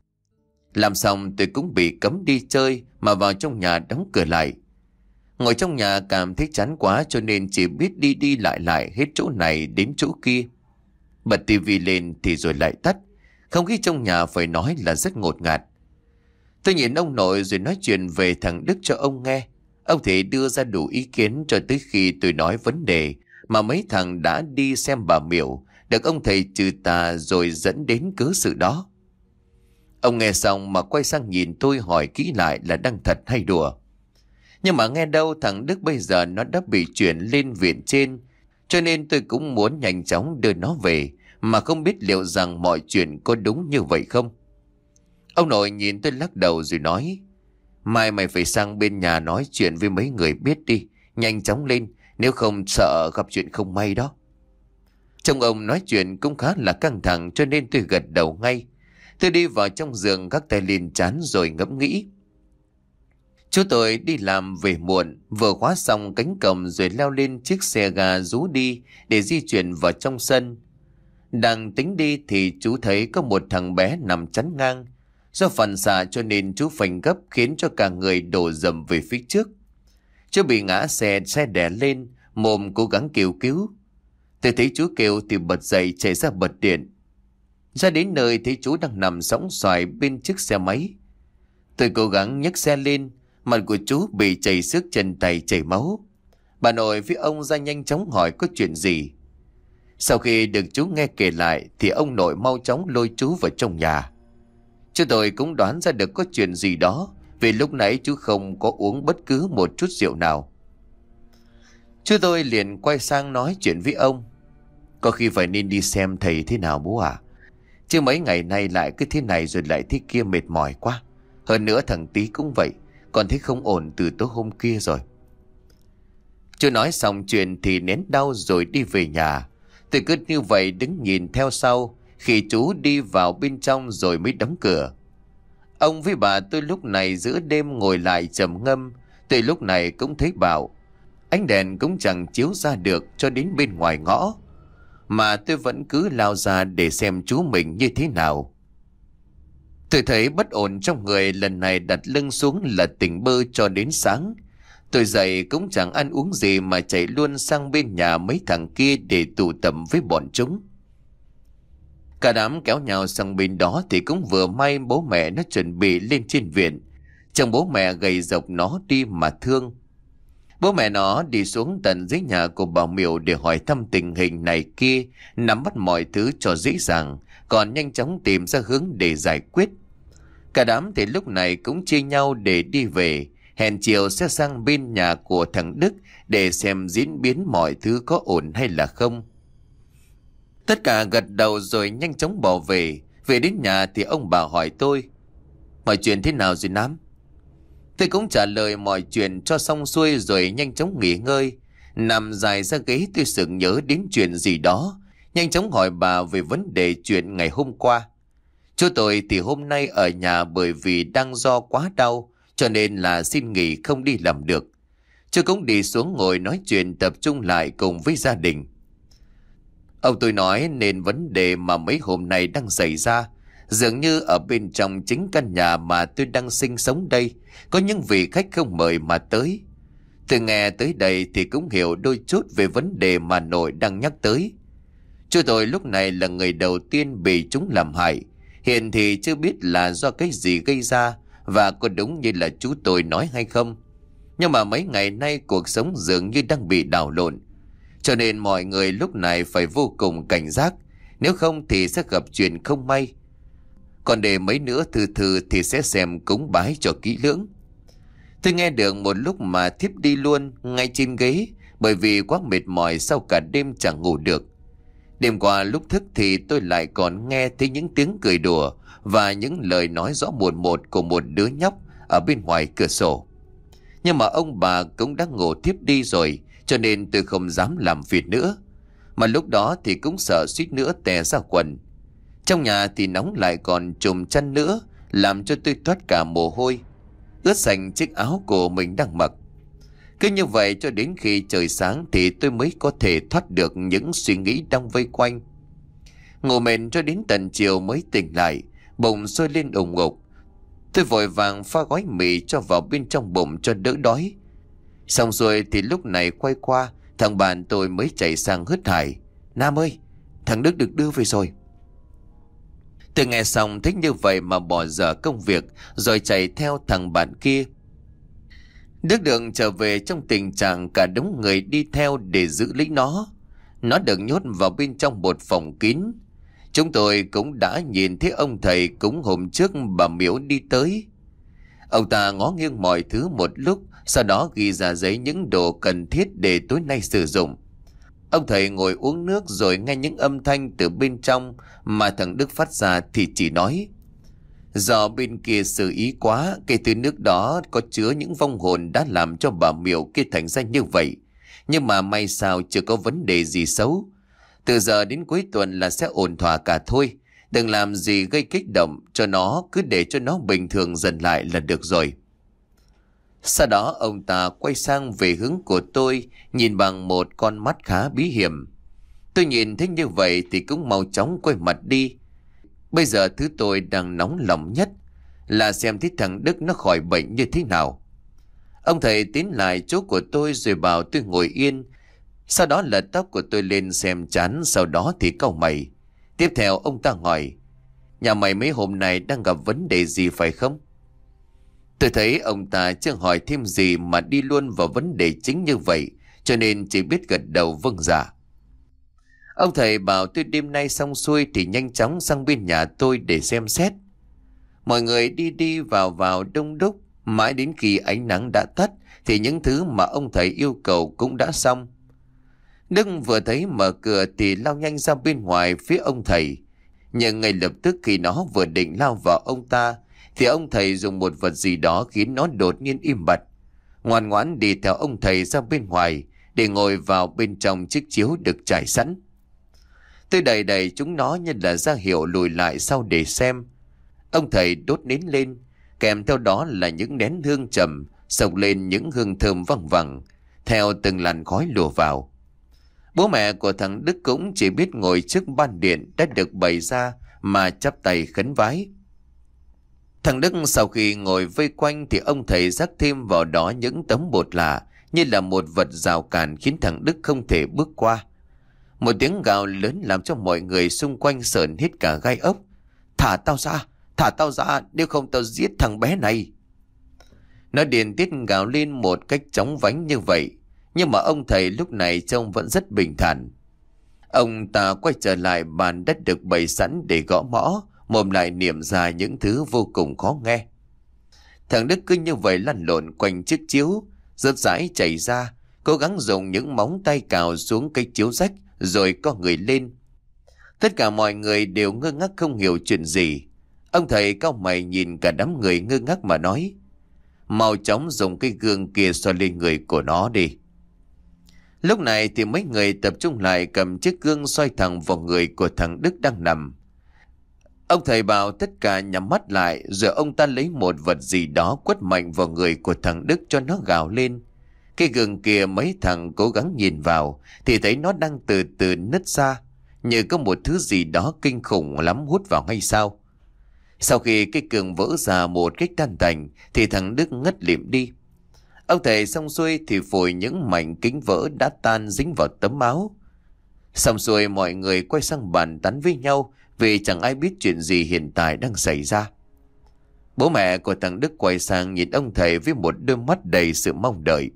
Làm xong tôi cũng bị cấm đi chơi mà vào trong nhà đóng cửa lại. Ngồi trong nhà cảm thấy chán quá cho nên chỉ biết đi đi lại lại hết chỗ này đến chỗ kia. Bật tivi lên thì rồi lại tắt. Không khí trong nhà phải nói là rất ngột ngạt. Tôi nhìn ông nội rồi nói chuyện về thằng Đức cho ông nghe. Ông thì đưa ra đủ ý kiến cho tới khi tôi nói vấn đề mà mấy thằng đã đi xem bà Miểu, được ông thầy trừ tà rồi dẫn đến cớ sự đó. Ông nghe xong mà quay sang nhìn tôi hỏi kỹ lại là đang thật hay đùa. Nhưng mà nghe đâu thằng Đức bây giờ nó đã bị chuyển lên viện trên, cho nên tôi cũng muốn nhanh chóng đưa nó về, mà không biết liệu rằng mọi chuyện có đúng như vậy không. Ông nội nhìn tôi lắc đầu rồi nói: Mai mày phải sang bên nhà nói chuyện với mấy người biết đi, nhanh chóng lên, nếu không sợ gặp chuyện không may đó. Trông ông nói chuyện cũng khá là căng thẳng, cho nên tôi gật đầu ngay. Tôi đi vào trong giường gác tay lên trán rồi ngẫm nghĩ. Chú tôi đi làm về muộn, vừa khóa xong cánh cổng rồi leo lên chiếc xe gà rú đi để di chuyển vào trong sân. Đang tính đi thì chú thấy có một thằng bé nằm chắn ngang. Do phản xạ cho nên chú phanh gấp khiến cho cả người đổ dầm về phía trước. Chú bị ngã xe, xe đè lên, mồm cố gắng kêu cứu. Tôi thấy chú kêu thì bật dậy chạy ra bật điện. Ra đến nơi thấy chú đang nằm sõng xoài bên chiếc xe máy. Tôi cố gắng nhấc xe lên, mặt của chú bị chảy xước, chân tay chảy máu. Bà nội với ông ra nhanh chóng hỏi có chuyện gì. Sau khi được chú nghe kể lại thì ông nội mau chóng lôi chú vào trong nhà. Chú tôi cũng đoán ra được có chuyện gì đó, vì lúc nãy chú không có uống bất cứ một chút rượu nào. Chú tôi liền quay sang nói chuyện với ông: Có khi phải nên đi xem thầy thế nào bố à? Chứ mấy ngày nay lại cứ thế này rồi lại thế kia, mệt mỏi quá. Hơn nữa thằng Tí cũng vậy, còn thấy không ổn từ tối hôm kia rồi. Chú nói xong chuyện thì nén đau rồi đi về nhà. Tôi cứ như vậy đứng nhìn theo sau khi chú đi vào bên trong rồi mới đóng cửa. Ông với bà tôi lúc này giữa đêm ngồi lại trầm ngâm. Tôi lúc này cũng thấy bảo ánh đèn cũng chẳng chiếu ra được cho đến bên ngoài ngõ, mà tôi vẫn cứ lao ra để xem chú mình như thế nào. Tôi thấy bất ổn trong người, lần này đặt lưng xuống là tỉnh bơ cho đến sáng. Tôi dậy cũng chẳng ăn uống gì mà chạy luôn sang bên nhà mấy thằng kia để tụ tập với bọn chúng. Cả đám kéo nhau sang bên đó thì cũng vừa may bố mẹ nó chuẩn bị lên trên viện. Chồng bố mẹ gầy dọc nó đi mà thương. Bố mẹ nó đi xuống tận dưới nhà của bà Miểu để hỏi thăm tình hình này kia, nắm bắt mọi thứ cho dễ dàng, còn nhanh chóng tìm ra hướng để giải quyết. Cả đám thì lúc này cũng chia nhau để đi về, hẹn chiều sẽ sang bên nhà của thằng Đức để xem diễn biến mọi thứ có ổn hay là không. Tất cả gật đầu rồi nhanh chóng bỏ về. Về đến nhà thì ông bà hỏi tôi: Mọi chuyện thế nào rồi Nám? Tôi cũng trả lời mọi chuyện cho xong xuôi rồi nhanh chóng nghỉ ngơi. Nằm dài ra ghế tôi sực nhớ đến chuyện gì đó, nhanh chóng hỏi bà về vấn đề chuyện ngày hôm qua. Chú tôi thì hôm nay ở nhà bởi vì đang do quá đau, cho nên là xin nghỉ không đi làm được. Chú cũng đi xuống ngồi nói chuyện tập trung lại cùng với gia đình. Ông tôi nói nên vấn đề mà mấy hôm nay đang xảy ra, dường như ở bên trong chính căn nhà mà tôi đang sinh sống đây, có những vị khách không mời mà tới. Tôi nghe tới đây thì cũng hiểu đôi chút về vấn đề mà nội đang nhắc tới. Chú tôi lúc này là người đầu tiên bị chúng làm hại. Hiện thì chưa biết là do cái gì gây ra và có đúng như là chú tôi nói hay không. Nhưng mà mấy ngày nay cuộc sống dường như đang bị đảo lộn, cho nên mọi người lúc này phải vô cùng cảnh giác, nếu không thì sẽ gặp chuyện không may. Còn để mấy nữa từ từ thì sẽ xem cúng bái cho kỹ lưỡng. Tôi nghe được một lúc mà thiếp đi luôn ngay trên ghế, bởi vì quá mệt mỏi sau cả đêm chẳng ngủ được. Đêm qua lúc thức thì tôi lại còn nghe thấy những tiếng cười đùa và những lời nói rõ mồn một của một đứa nhóc ở bên ngoài cửa sổ. Nhưng mà ông bà cũng đã ngủ thiếp đi rồi, cho nên tôi không dám làm phiền nữa. Mà lúc đó thì cũng sợ suýt nữa tè ra quần. Trong nhà thì nóng lại còn trùm chăn nữa, làm cho tôi toát cả mồ hôi, ướt sành chiếc áo của mình đang mặc. Cứ như vậy cho đến khi trời sáng thì tôi mới có thể thoát được những suy nghĩ đang vây quanh. Ngủ mệt cho đến tận chiều mới tỉnh lại, bụng sôi lên ủng ục. Tôi vội vàng pha gói mì cho vào bên trong bụng cho đỡ đói. Xong rồi thì lúc này quay qua, thằng bạn tôi mới chạy sang hớt hải: Nam ơi, thằng Đức được đưa về rồi. Tôi nghe xong thích như vậy mà bỏ dở công việc rồi chạy theo thằng bạn kia. Đức Đường trở về trong tình trạng cả đống người đi theo để giữ lấy nó. Nó được nhốt vào bên trong một phòng kín. Chúng tôi cũng đã nhìn thấy ông thầy cúng hôm trước bà Miễu đi tới. Ông ta ngó nghiêng mọi thứ một lúc, sau đó ghi ra giấy những đồ cần thiết để tối nay sử dụng. Ông thầy ngồi uống nước rồi nghe những âm thanh từ bên trong mà thằng Đức phát ra thì chỉ nói: do bên kia xử ý quá, cái thứ nước đó có chứa những vong hồn đã làm cho bà Miểu kia thành ra như vậy. Nhưng mà may sao chưa có vấn đề gì xấu. Từ giờ đến cuối tuần là sẽ ổn thỏa cả thôi. Đừng làm gì gây kích động cho nó, cứ để cho nó bình thường dần lại là được rồi. Sau đó ông ta quay sang về hướng của tôi, nhìn bằng một con mắt khá bí hiểm. Tôi nhìn thấy như vậy thì cũng mau chóng quay mặt đi. Bây giờ thứ tôi đang nóng lòng nhất là xem thấy thằng Đức nó khỏi bệnh như thế nào. Ông thầy tiến lại chỗ của tôi rồi bảo tôi ngồi yên. Sau đó lật tóc của tôi lên xem chán, sau đó thì cau mày. Tiếp theo ông ta hỏi: nhà mày mấy hôm nay đang gặp vấn đề gì phải không? Tôi thấy ông ta chưa hỏi thêm gì mà đi luôn vào vấn đề chính như vậy, cho nên chỉ biết gật đầu vâng dạ. Ông thầy bảo tôi đêm nay xong xuôi thì nhanh chóng sang bên nhà tôi để xem xét. Mọi người đi đi vào vào đông đúc, mãi đến khi ánh nắng đã tắt thì những thứ mà ông thầy yêu cầu cũng đã xong. Đức vừa thấy mở cửa thì lao nhanh ra bên ngoài phía ông thầy. Nhưng ngay lập tức khi nó vừa định lao vào ông ta thì ông thầy dùng một vật gì đó khiến nó đột nhiên im bặt, ngoan ngoãn đi theo ông thầy ra bên ngoài để ngồi vào bên trong chiếc chiếu được trải sẵn. Tôi đẩy đẩy chúng nó như là ra hiệu lùi lại sau để xem. Ông thầy đốt nến lên, kèm theo đó là những nén hương trầm sộc lên những hương thơm văng vẳng theo từng làn khói lùa vào. Bố mẹ của thằng Đức cũng chỉ biết ngồi trước ban điện đã được bày ra mà chắp tay khấn vái. Thằng Đức sau khi ngồi vây quanh thì ông thầy rắc thêm vào đó những tấm bột lạ như là một vật rào cản khiến thằng Đức không thể bước qua. Một tiếng gào lớn làm cho mọi người xung quanh sởn hết cả gai ốc. Thả tao ra, thả tao ra, nếu không tao giết thằng bé này. Nó điên tiết gào lên một cách chóng vánh như vậy. Nhưng mà ông thầy lúc này trông vẫn rất bình thản. Ông ta quay trở lại bàn đất được bày sẵn để gõ mõ, mồm lại niệm ra những thứ vô cùng khó nghe. Thằng Đức cứ như vậy lăn lộn quanh chiếc chiếu, rớt rãi chảy ra, cố gắng dùng những móng tay cào xuống cái chiếu rách rồi co người lên. Tất cả mọi người đều ngơ ngác không hiểu chuyện gì. Ông thầy cau mày nhìn cả đám người ngơ ngác mà nói: mau chóng dùng cái gương kia soi lên người của nó đi. Lúc này thì mấy người tập trung lại cầm chiếc gương soi thẳng vào người của thằng Đức đang nằm. Ông thầy bảo tất cả nhắm mắt lại rồi ông ta lấy một vật gì đó quất mạnh vào người của thằng Đức cho nó gào lên. Cái gương kia mấy thằng cố gắng nhìn vào thì thấy nó đang từ từ nứt ra, như có một thứ gì đó kinh khủng lắm hút vào ngay sau. Sau khi cái gương vỡ ra một cách tan tành thì thằng Đức ngất lịm đi. Ông thầy xong xuôi thì phủi những mảnh kính vỡ đã tan dính vào tấm áo. Xong xuôi mọi người quay sang bàn tán với nhau vì chẳng ai biết chuyện gì hiện tại đang xảy ra. Bố mẹ của thằng Đức quay sang nhìn ông thầy với một đôi mắt đầy sự mong đợi.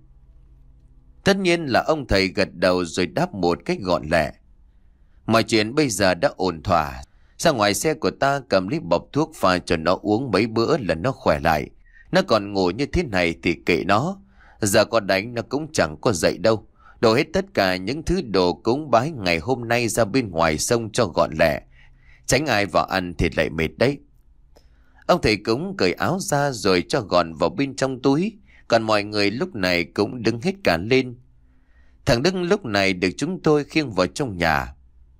Tất nhiên là ông thầy gật đầu rồi đáp một cách gọn lẹ: mọi chuyện bây giờ đã ổn thỏa. Ra ngoài xe của ta cầm lấy bọc thuốc pha cho nó uống mấy bữa là nó khỏe lại. Nó còn ngủ như thế này thì kệ nó. Giờ có đánh nó cũng chẳng có dậy đâu. Đổ hết tất cả những thứ đồ cúng bái ngày hôm nay ra bên ngoài sông cho gọn lẹ. Tránh ai vào ăn thì lại mệt đấy. Ông thầy cúng cởi áo ra rồi cho gọn vào bên trong túi. Còn mọi người lúc này cũng đứng hết cả lên. Thằng Đức lúc này được chúng tôi khiêng vào trong nhà.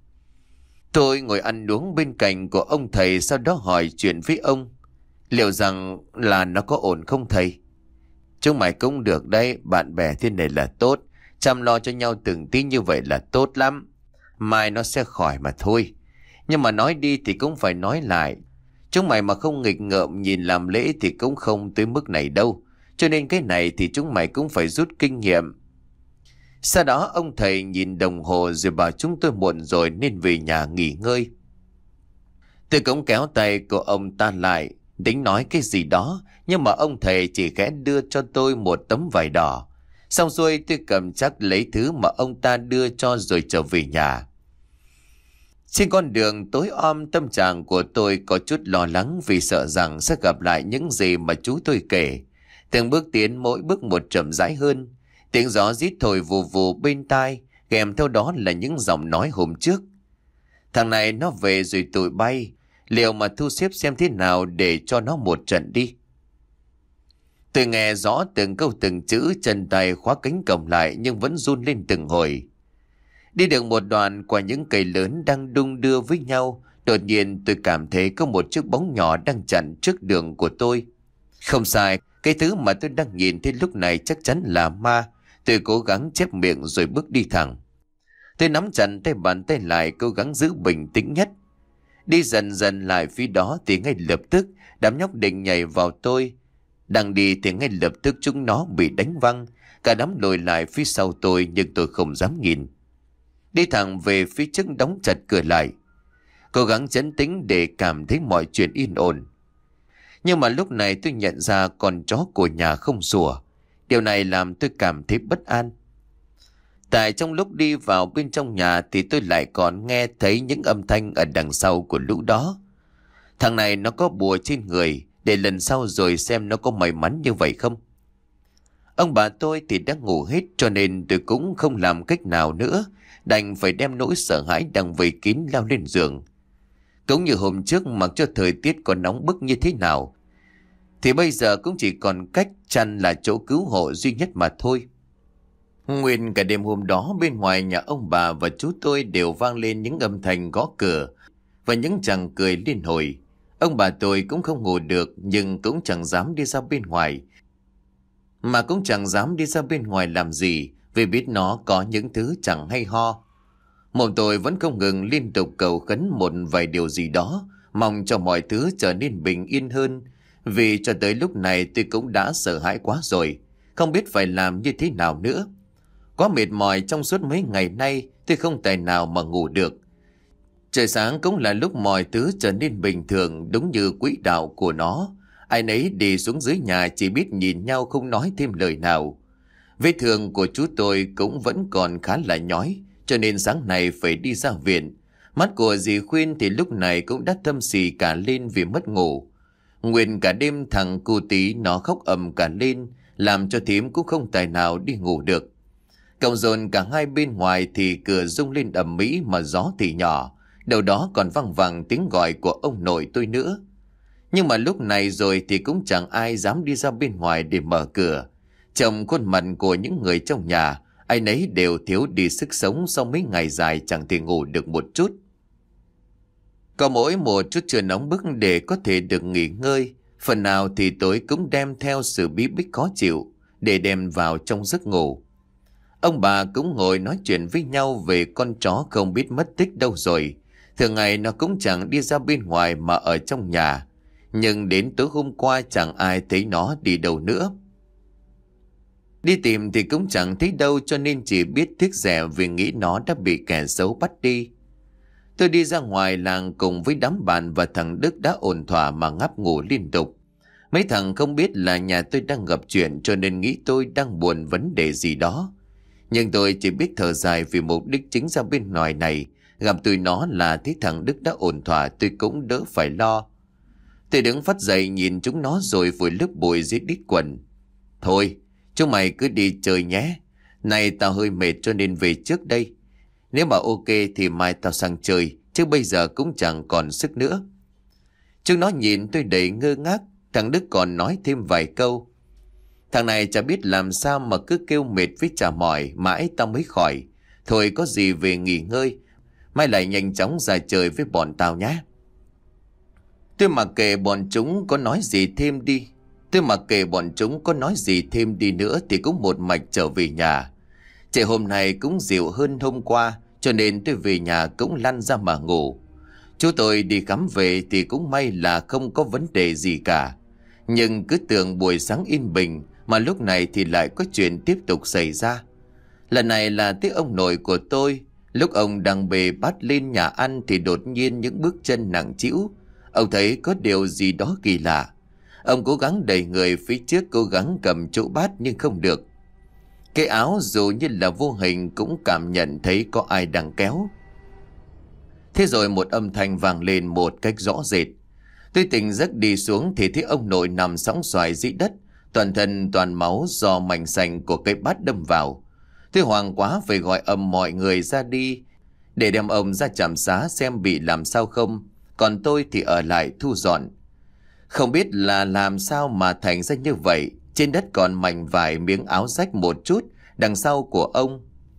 Tôi ngồi ăn uống bên cạnh của ông thầy, sau đó hỏi chuyện với ông. Liệu rằng là nó có ổn không thầy? Chúng mày cũng được đấy, bạn bè thế này là tốt. Chăm lo cho nhau từng tí như vậy là tốt lắm. Mai nó sẽ khỏi mà thôi. Nhưng mà nói đi thì cũng phải nói lại. Chúng mày mà không nghịch ngợm nhìn làm lễ thì cũng không tới mức này đâu. Cho nên cái này thì chúng mày cũng phải rút kinh nghiệm. Sau đó ông thầy nhìn đồng hồ rồi bảo chúng tôi muộn rồi nên về nhà nghỉ ngơi. Tôi cũng kéo tay của ông ta lại, tính nói cái gì đó, nhưng mà ông thầy chỉ khẽ đưa cho tôi một tấm vải đỏ. Xong rồi tôi cầm chắc lấy thứ mà ông ta đưa cho rồi trở về nhà. Trên con đường tối om, tâm trạng của tôi có chút lo lắng vì sợ rằng sẽ gặp lại những gì mà chú tôi kể. Từng bước tiến mỗi bước một chậm rãi hơn. Tiếng gió rít thổi vù vù bên tai, kèm theo đó là những giọng nói hôm trước. Thằng này nó về rồi tụi bay, liệu mà thu xếp xem thế nào để cho nó một trận đi. Tôi nghe rõ từng câu từng chữ, chân tay khóa cánh cổng lại nhưng vẫn run lên từng hồi. Đi được một đoạn qua những cây lớn đang đung đưa với nhau, đột nhiên tôi cảm thấy có một chiếc bóng nhỏ đang chặn trước đường của tôi. Không sai, cái thứ mà tôi đang nhìn thấy lúc này chắc chắn là ma. Tôi cố gắng chép miệng rồi bước đi thẳng. Tôi nắm chặt tay bàn tay lại, cố gắng giữ bình tĩnh nhất. Đi dần dần lại phía đó thì ngay lập tức đám nhóc định nhảy vào tôi. Đang đi thì ngay lập tức chúng nó bị đánh văng. Cả đám lùi lại phía sau tôi nhưng tôi không dám nhìn. Đi thẳng về phía trước đóng chặt cửa lại, cố gắng trấn tĩnh để cảm thấy mọi chuyện yên ổn. Nhưng mà lúc này tôi nhận ra con chó của nhà không sủa. Điều này làm tôi cảm thấy bất an. Tại trong lúc đi vào bên trong nhà thì tôi lại còn nghe thấy những âm thanh ở đằng sau của lũ đó. Thằng này nó có bùa trên người, để lần sau rồi xem nó có may mắn như vậy không. Ông bà tôi thì đã ngủ hết cho nên tôi cũng không làm cách nào nữa, đành phải đem nỗi sợ hãi đang vây kín leo lên giường. Cũng như hôm trước, mặc cho thời tiết còn nóng bức như thế nào thì bây giờ cũng chỉ còn cách chăn là chỗ cứu hộ duy nhất mà thôi. Nguyên cả đêm hôm đó bên ngoài nhà ông bà và chú tôi đều vang lên những âm thanh gõ cửa và những chàng cười liên hồi. Ông bà tôi cũng không ngủ được nhưng cũng chẳng dám đi ra bên ngoài. Mà cũng chẳng dám đi ra bên ngoài làm gì vì biết nó có những thứ chẳng hay ho. Mồm tôi vẫn không ngừng liên tục cầu khấn một vài điều gì đó, mong cho mọi thứ trở nên bình yên hơn. Vì cho tới lúc này tôi cũng đã sợ hãi quá rồi, không biết phải làm như thế nào nữa. Quá mệt mỏi trong suốt mấy ngày nay, tôi không tài nào mà ngủ được. Trời sáng cũng là lúc mọi thứ trở nên bình thường đúng như quỹ đạo của nó. Ai nấy đi xuống dưới nhà chỉ biết nhìn nhau không nói thêm lời nào. Vết thương của chú tôi cũng vẫn còn khá là nhói, cho nên sáng nay phải đi ra viện. Mắt của dì Khuyên thì lúc này cũng đã thâm xì cả lên vì mất ngủ. Nguyên cả đêm thằng cu tí nó khóc ầm cả lên, làm cho thím cũng không tài nào đi ngủ được. Cộng dồn cả hai bên ngoài thì cửa rung lên ầm ĩ mà gió thì nhỏ, đâu đó còn văng vẳng tiếng gọi của ông nội tôi nữa. Nhưng mà lúc này rồi thì cũng chẳng ai dám đi ra bên ngoài để mở cửa. Trong khuôn mặt của những người trong nhà, ai nấy đều thiếu đi sức sống sau mấy ngày dài chẳng thể ngủ được một chút. Có mỗi một chút trưa nóng bức để có thể được nghỉ ngơi, phần nào thì tôi cũng đem theo sự bí bách khó chịu để đem vào trong giấc ngủ. Ông bà cũng ngồi nói chuyện với nhau về con chó không biết mất tích đâu rồi. Thường ngày nó cũng chẳng đi ra bên ngoài mà ở trong nhà. Nhưng đến tối hôm qua chẳng ai thấy nó đi đâu nữa. Đi tìm thì cũng chẳng thấy đâu, cho nên chỉ biết tiếc rẻ vì nghĩ nó đã bị kẻ xấu bắt đi. Tôi đi ra ngoài làng cùng với đám bạn và thằng Đức đã ổn thỏa mà ngáp ngủ liên tục. Mấy thằng không biết là nhà tôi đang gặp chuyện cho nên nghĩ tôi đang buồn vấn đề gì đó. Nhưng tôi chỉ biết thở dài vì mục đích chính ra bên ngoài này. Gặp tụi nó là thấy thằng Đức đã ổn thỏa, tôi cũng đỡ phải lo. Tôi đứng phát dậy nhìn chúng nó rồi vùi lớp bụi dưới đít quần. Thôi, chúng mày cứ đi chơi nhé. Này tao hơi mệt cho nên về trước đây. Nếu mà ok thì mai tao sang chơi, chứ bây giờ cũng chẳng còn sức nữa. Chúng nó nhìn tôi đầy ngơ ngác. Thằng Đức còn nói thêm vài câu. Thằng này chả biết làm sao mà cứ kêu mệt với chả mỏi, mãi tao mới khỏi. Thôi có gì về nghỉ ngơi, mai lại nhanh chóng ra chơi với bọn tao nhé. Tôi mặc kệ bọn chúng có nói gì thêm đi. Tôi mặc kệ bọn chúng có nói gì thêm đi nữa thì cũng một mạch trở về nhà. Trời hôm nay cũng dịu hơn hôm qua, cho nên tôi về nhà cũng lăn ra mà ngủ. Chú tôi đi khám về thì cũng may là không có vấn đề gì cả. Nhưng cứ tưởng buổi sáng yên bình mà lúc này thì lại có chuyện tiếp tục xảy ra. Lần này là tới ông nội của tôi. Lúc ông đang bề bát lên nhà ăn thì đột nhiên những bước chân nặng trĩu. Ông thấy có điều gì đó kỳ lạ. Ông cố gắng đẩy người phía trước, cố gắng cầm chỗ bát nhưng không được. Cái áo dù như là vô hình cũng cảm nhận thấy có ai đang kéo. Thế rồi một âm thanh vang lên một cách rõ rệt. Tôi tỉnh giấc đi xuống thì thấy ông nội nằm sõng soài dưới đất, toàn thân toàn máu do mảnh sành của cây bát đâm vào. Tôi hoảng quá phải gọi ầm mọi người ra đi để đem ông ra trạm xá xem bị làm sao không. Còn tôi thì ở lại thu dọn. Không biết là làm sao mà thành ra như vậy. Trên đất còn mảnh vải, miếng áo rách một chút đằng sau của ông.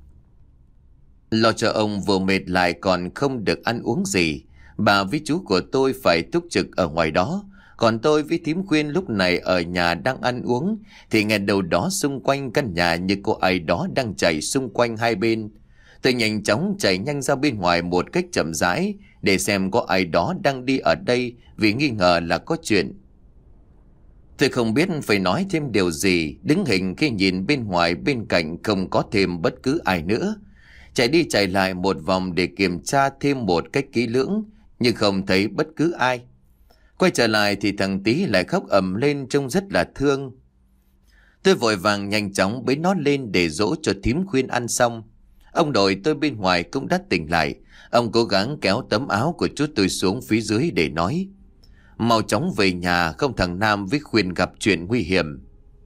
Lo cho ông vừa mệt lại còn không được ăn uống gì. Bà với chú của tôi phải túc trực ở ngoài đó. Còn tôi với thím Khuyên lúc này ở nhà đang ăn uống thì nghe đâu đó xung quanh căn nhà như có ai đó đang chạy xung quanh hai bên. Tôi nhanh chóng chạy nhanh ra bên ngoài một cách chậm rãi để xem có ai đó đang đi ở đây vì nghi ngờ là có chuyện. Tôi không biết phải nói thêm điều gì, đứng hình khi nhìn bên ngoài bên cạnh không có thêm bất cứ ai nữa. Chạy đi chạy lại một vòng để kiểm tra thêm một cách kỹ lưỡng, nhưng không thấy bất cứ ai. Quay trở lại thì thằng Tí lại khóc ầm lên trông rất là thương. Tôi vội vàng nhanh chóng bế nó lên để dỗ cho thím Khuyên ăn xong. Ông nội tôi bên ngoài cũng đã tỉnh lại. Ông cố gắng kéo tấm áo của chú tôi xuống phía dưới để nói: mau chóng về nhà, không thằng Nam với Khuyên gặp chuyện nguy hiểm.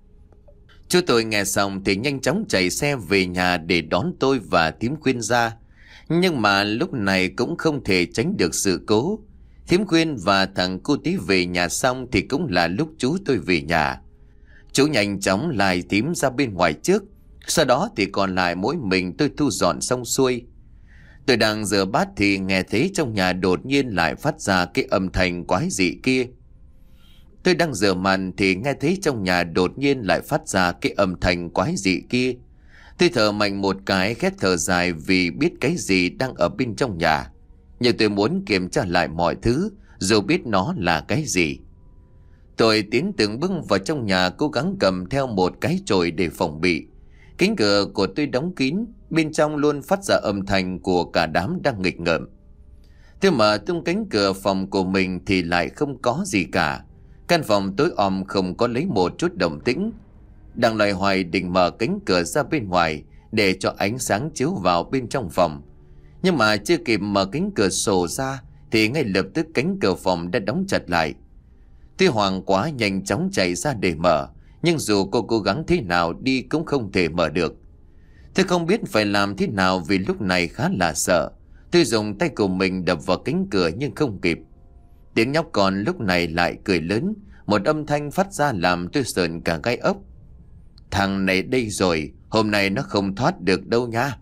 Chú tôi nghe xong thì nhanh chóng chạy xe về nhà để đón tôi và thím Khuyên ra. Nhưng mà lúc này cũng không thể tránh được sự cố. Thím Khuyên và thằng cu Tí về nhà xong thì cũng là lúc chú tôi về nhà. Chú nhanh chóng lại thím ra bên ngoài trước. Sau đó thì còn lại mỗi mình tôi thu dọn xong xuôi. Tôi đang rửa bát thì nghe thấy trong nhà đột nhiên lại phát ra cái âm thanh quái dị kia. Tôi đang rửa mặt thì nghe thấy trong nhà đột nhiên lại phát ra cái âm thanh quái dị kia. Tôi thở mạnh một cái, khét thở dài vì biết cái gì đang ở bên trong nhà. Nhưng tôi muốn kiểm tra lại mọi thứ, dù biết nó là cái gì. Tôi tiến từng bước vào trong nhà, cố gắng cầm theo một cái chổi để phòng bị. Cánh cửa của tôi đóng kín, bên trong luôn phát ra âm thanh của cả đám đang nghịch ngợm. Tôi mở tung cánh cửa phòng của mình thì lại không có gì cả. Căn phòng tối om không có lấy một chút động tĩnh. Đang loay hoay định mở cánh cửa ra bên ngoài để cho ánh sáng chiếu vào bên trong phòng. Nhưng mà chưa kịp mở cánh cửa sổ ra thì ngay lập tức cánh cửa phòng đã đóng chặt lại. Tôi hoảng quá nhanh chóng chạy ra để mở, nhưng dù cô cố gắng thế nào đi cũng không thể mở được. Tôi không biết phải làm thế nào vì lúc này khá là sợ. Tôi dùng tay của mình đập vào cánh cửa nhưng không kịp. Tiếng nhóc con lúc này lại cười lớn, một âm thanh phát ra làm tôi sợn cả gai ốc. Thằng này đây rồi, hôm nay nó không thoát được đâu nha.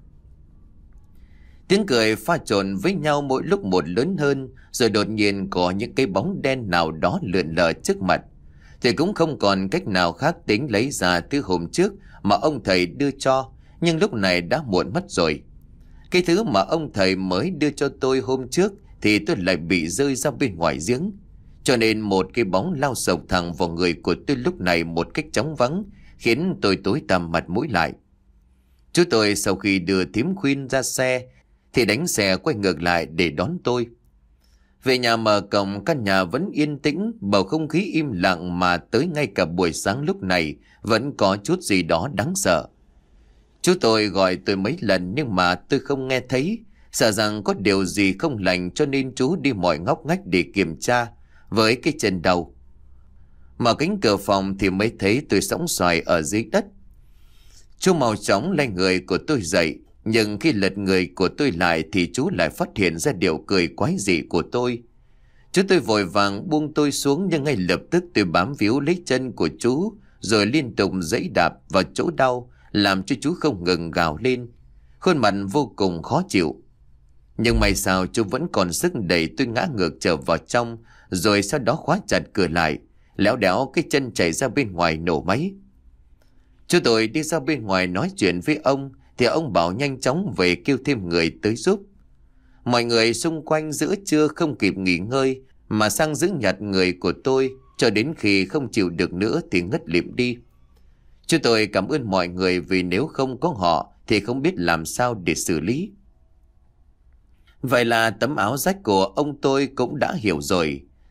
Tiếng cười pha trộn với nhau mỗi lúc một lớn hơn, rồi đột nhiên có những cái bóng đen nào đó lượn lờ trước mặt. Thì cũng không còn cách nào khác tính lấy ra thứ hôm trước mà ông thầy đưa cho, nhưng lúc này đã muộn mất rồi. Cái thứ mà ông thầy mới đưa cho tôi hôm trước thì tôi lại bị rơi ra bên ngoài giếng. Cho nên một cái bóng lao sộc thẳng vào người của tôi lúc này một cách chóng vắng, khiến tôi tối tăm mặt mũi lại. Chú tôi sau khi đưa thím Khuyên ra xe thì đánh xe quay ngược lại để đón tôi. Về nhà mở cổng, căn nhà vẫn yên tĩnh, bầu không khí im lặng mà tới ngay cả buổi sáng lúc này vẫn có chút gì đó đáng sợ. Chú tôi gọi tôi mấy lần nhưng mà tôi không nghe thấy, sợ rằng có điều gì không lành cho nên chú đi mọi ngóc ngách để kiểm tra với cái chân đầu. Mở cánh cửa phòng thì mới thấy tôi sõng soài ở dưới đất. Chú mau chóng lay người của tôi dậy, nhưng khi lật người của tôi lại thì chú lại phát hiện ra điều cười quái dị của tôi. Chú tôi vội vàng buông tôi xuống, nhưng ngay lập tức tôi bám víu lấy chân của chú rồi liên tục giẫy đạp vào chỗ đau, làm cho chú không ngừng gào lên, khuôn mặt vô cùng khó chịu. Nhưng may sao chú vẫn còn sức đẩy tôi ngã ngược trở vào trong, rồi sau đó khóa chặt cửa lại, léo đéo cái chân chạy ra bên ngoài nổ máy. Chú tôi đi ra bên ngoài nói chuyện với ông thì ông bảo nhanh chóng về kêu thêm người tới giúp. Mọi người xung quanh giữa trưa không kịp nghỉ ngơi mà sang giữ nhặt người của tôi, cho đến khi không chịu được nữa thì ngất lịm đi. Chú tôi cảm ơn mọi người vì nếu không có họ thì không biết làm sao để xử lý. Vậy là tấm áo rách của ông tôi cũng đã hiểu rồi.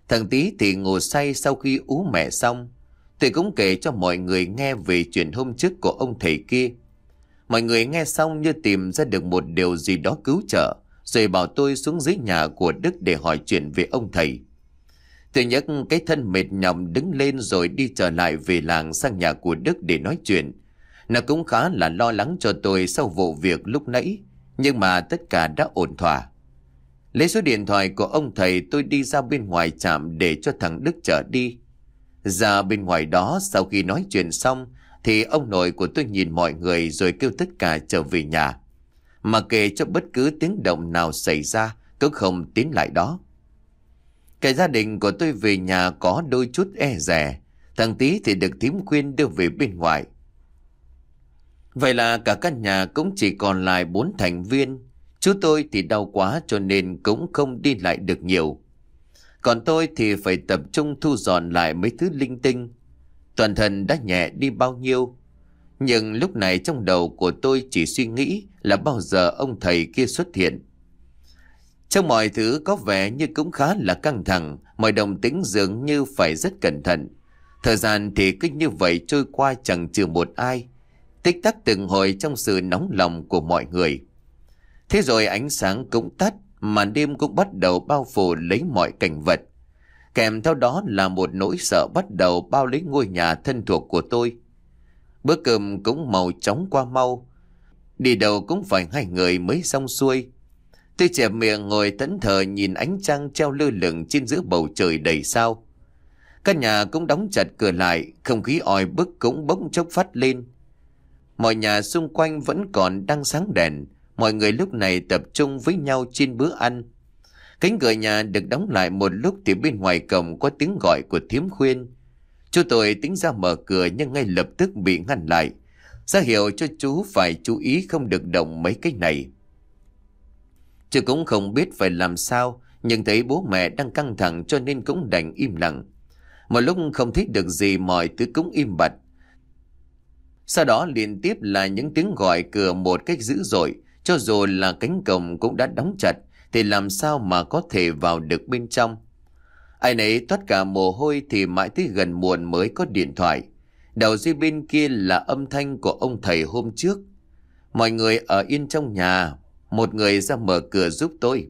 Thằng Tí thì ngủ say sau khi ú mẹ xong. Tôi cũng kể cho mọi người nghe về chuyện hôm trước của ông thầy kia. Mọi người nghe xong như tìm ra được một điều gì đó cứu trợ, rồi bảo tôi xuống dưới nhà của Đức để hỏi chuyện về ông thầy. Tôi nhấc cái thân mệt nhọc đứng lên rồi đi trở lại về làng sang nhà của Đức để nói chuyện. Nó cũng khá là lo lắng cho tôi sau vụ việc lúc nãy, nhưng mà tất cả đã ổn thỏa. Lấy số điện thoại của ông thầy, tôi đi ra bên ngoài trạm để cho thằng Đức chở đi. Ra bên ngoài đó, sau khi nói chuyện xong thì ông nội của tôi nhìn mọi người rồi kêu tất cả trở về nhà. Mà kể cho bất cứ tiếng động nào xảy ra cũng không tiến lại đó. Cả gia đình của tôi về nhà có đôi chút e dè. Thằng Tí thì được thím khuyên đưa về bên ngoài. Vậy là cả căn nhà cũng chỉ còn lại bốn thành viên. Chú tôi thì đau quá cho nên cũng không đi lại được nhiều. Còn tôi thì phải tập trung thu dọn lại mấy thứ linh tinh. Toàn thân đã nhẹ đi bao nhiêu. Nhưng lúc này trong đầu của tôi chỉ suy nghĩ là bao giờ ông thầy kia xuất hiện. Trong mọi thứ có vẻ như cũng khá là căng thẳng, mọi động tĩnh dường như phải rất cẩn thận. Thời gian thì cứ như vậy trôi qua chẳng trừ một ai. Tích tắc từng hồi trong sự nóng lòng của mọi người. Thế rồi ánh sáng cũng tắt, màn đêm cũng bắt đầu bao phủ lấy mọi cảnh vật. Kèm theo đó là một nỗi sợ bắt đầu bao lấy ngôi nhà thân thuộc của tôi. Bữa cơm cũng màu chóng qua mau. Đi đâu cũng phải hai người mới xong xuôi. Tôi chẹp miệng ngồi thẫn thờ nhìn ánh trăng treo lơ lửng trên giữa bầu trời đầy sao. Căn nhà cũng đóng chặt cửa lại, không khí oi bức cũng bỗng chốc phát lên. Mọi nhà xung quanh vẫn còn đang sáng đèn. Mọi người lúc này tập trung với nhau trên bữa ăn. Cánh cửa nhà được đóng lại một lúc thì bên ngoài cổng có tiếng gọi của thím khuyên. Chú tôi tính ra mở cửa nhưng ngay lập tức bị ngăn lại, ra hiệu cho chú phải chú ý không được động mấy cái này. Chú cũng không biết phải làm sao, nhưng thấy bố mẹ đang căng thẳng cho nên cũng đành im lặng. Một lúc không thấy được gì mọi thứ cũng im bặt. Sau đó liên tiếp là những tiếng gọi cửa một cách dữ dội. Cho dù là cánh cổng cũng đã đóng chặt thì làm sao mà có thể vào được bên trong. Ai nấy toát cả mồ hôi thì mãi tới gần muộn mới có điện thoại. Đầu dây bên kia là âm thanh của ông thầy hôm trước. Mọi người ở yên trong nhà, một người ra mở cửa giúp tôi.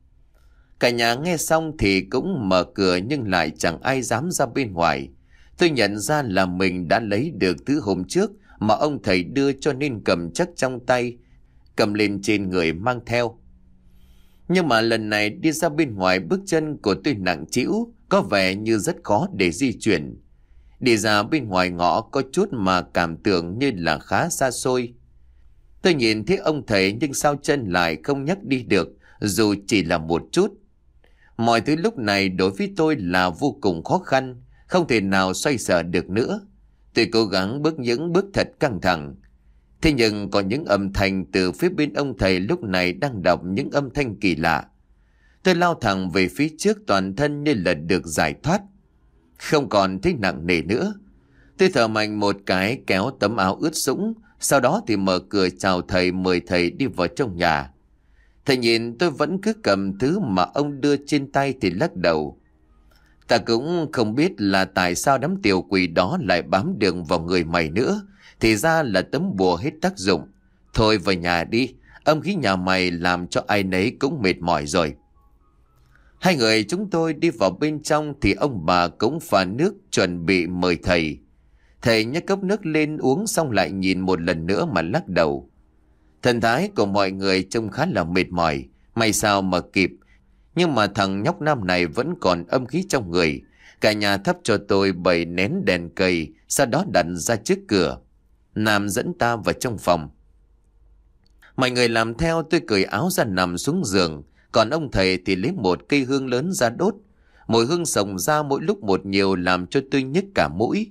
Cả nhà nghe xong thì cũng mở cửa nhưng lại chẳng ai dám ra bên ngoài. Tôi nhận ra là mình đã lấy được thứ hôm trước mà ông thầy đưa cho nên cầm chắc trong tay, cầm lên trên người mang theo. Nhưng mà lần này đi ra bên ngoài bước chân của tôi nặng trĩu, có vẻ như rất khó để di chuyển. Đi ra bên ngoài ngõ có chút mà cảm tưởng như là khá xa xôi. Tôi nhìn thấy ông thầy nhưng sao chân lại không nhắc đi được dù chỉ là một chút. Mọi thứ lúc này đối với tôi là vô cùng khó khăn, không thể nào xoay sở được nữa. Tôi cố gắng bước những bước thật căng thẳng. Thế nhưng có những âm thanh từ phía bên ông thầy lúc này đang đọc những âm thanh kỳ lạ. Tôi lao thẳng về phía trước, toàn thân như là được giải thoát. Không còn thấy nặng nề nữa. Tôi thở mạnh một cái kéo tấm áo ướt sũng. Sau đó thì mở cửa chào thầy, mời thầy đi vào trong nhà. Thầy nhìn tôi vẫn cứ cầm thứ mà ông đưa trên tay thì lắc đầu. Ta cũng không biết là tại sao đám tiểu quỷ đó lại bám đường vào người mày nữa. Thì ra là tấm bùa hết tác dụng. Thôi về nhà đi, âm khí nhà mày làm cho ai nấy cũng mệt mỏi rồi. Hai người chúng tôi đi vào bên trong thì ông bà cũng pha nước chuẩn bị mời thầy. Thầy nhấc cốc nước lên uống xong lại nhìn một lần nữa mà lắc đầu. Thần thái của mọi người trông khá là mệt mỏi, may sao mà kịp. Nhưng mà thằng nhóc nam này vẫn còn âm khí trong người. Cả nhà thắp cho tôi bảy nén đèn cây, sau đó đặt ra trước cửa. Nam dẫn ta vào trong phòng. Mọi người làm theo, tôi cởi áo ra nằm xuống giường. Còn ông thầy thì lấy một cây hương lớn ra đốt. Mùi hương xồng ra mỗi lúc một nhiều làm cho tôi nhức cả mũi.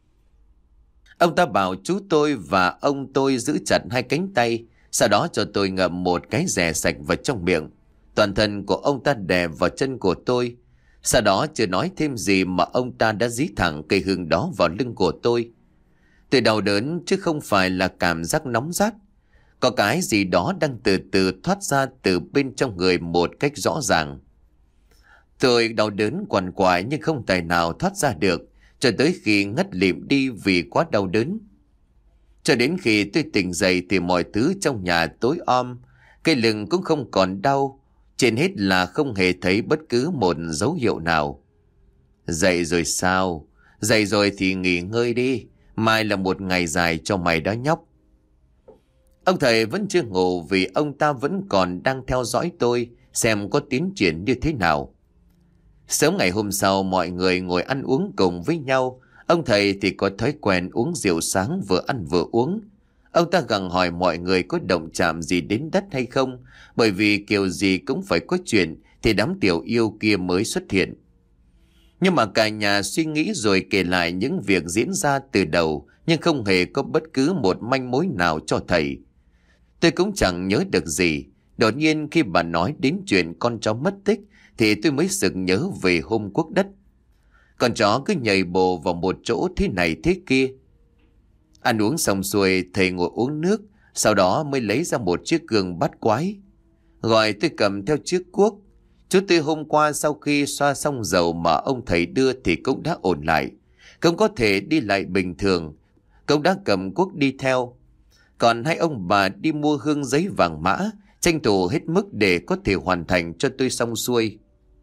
Ông ta bảo chú tôi và ông tôi giữ chặt hai cánh tay, sau đó cho tôi ngậm một cái rẻ sạch vào trong miệng. Toàn thân của ông ta đè vào chân của tôi. Sau đó chưa nói thêm gì mà ông ta đã dí thẳng cây hương đó vào lưng của tôi. Tôi đau đớn chứ không phải là cảm giác nóng rát. Có cái gì đó đang từ từ thoát ra từ bên trong người một cách rõ ràng. Tôi đau đớn quằn quại nhưng không tài nào thoát ra được, cho tới khi ngất lịm đi vì quá đau đớn. Cho đến khi tôi tỉnh dậy thì mọi thứ trong nhà tối om, cái lưng cũng không còn đau, trên hết là không hề thấy bất cứ một dấu hiệu nào. Dậy rồi sao? Dậy rồi thì nghỉ ngơi đi, mai là một ngày dài cho mày đó nhóc. Ông thầy vẫn chưa ngủ vì ông ta vẫn còn đang theo dõi tôi xem có tiến triển như thế nào. Sớm ngày hôm sau mọi người ngồi ăn uống cùng với nhau. Ông thầy thì có thói quen uống rượu sáng vừa ăn vừa uống. Ông ta gặng hỏi mọi người có động chạm gì đến đất hay không, bởi vì kiểu gì cũng phải có chuyện thì đám tiểu yêu kia mới xuất hiện. Nhưng mà cả nhà suy nghĩ rồi kể lại những việc diễn ra từ đầu, nhưng không hề có bất cứ một manh mối nào cho thầy. Tôi cũng chẳng nhớ được gì. Đột nhiên khi bà nói đến chuyện con chó mất tích thì tôi mới sực nhớ về hôm cuốc đất. Con chó cứ nhảy bồ vào một chỗ thế này thế kia. Ăn uống xong xuôi, thầy ngồi uống nước, sau đó mới lấy ra một chiếc gương bát quái. Gọi tôi cầm theo chiếc cuốc. Chú tôi hôm qua sau khi xoa xong dầu mà ông thầy đưa thì cũng đã ổn lại. Cũng có thể đi lại bình thường. Cũng đã cầm cuốc đi theo. Còn hai ông bà đi mua hương giấy vàng mã, tranh thủ hết mức để có thể hoàn thành cho tôi xong xuôi.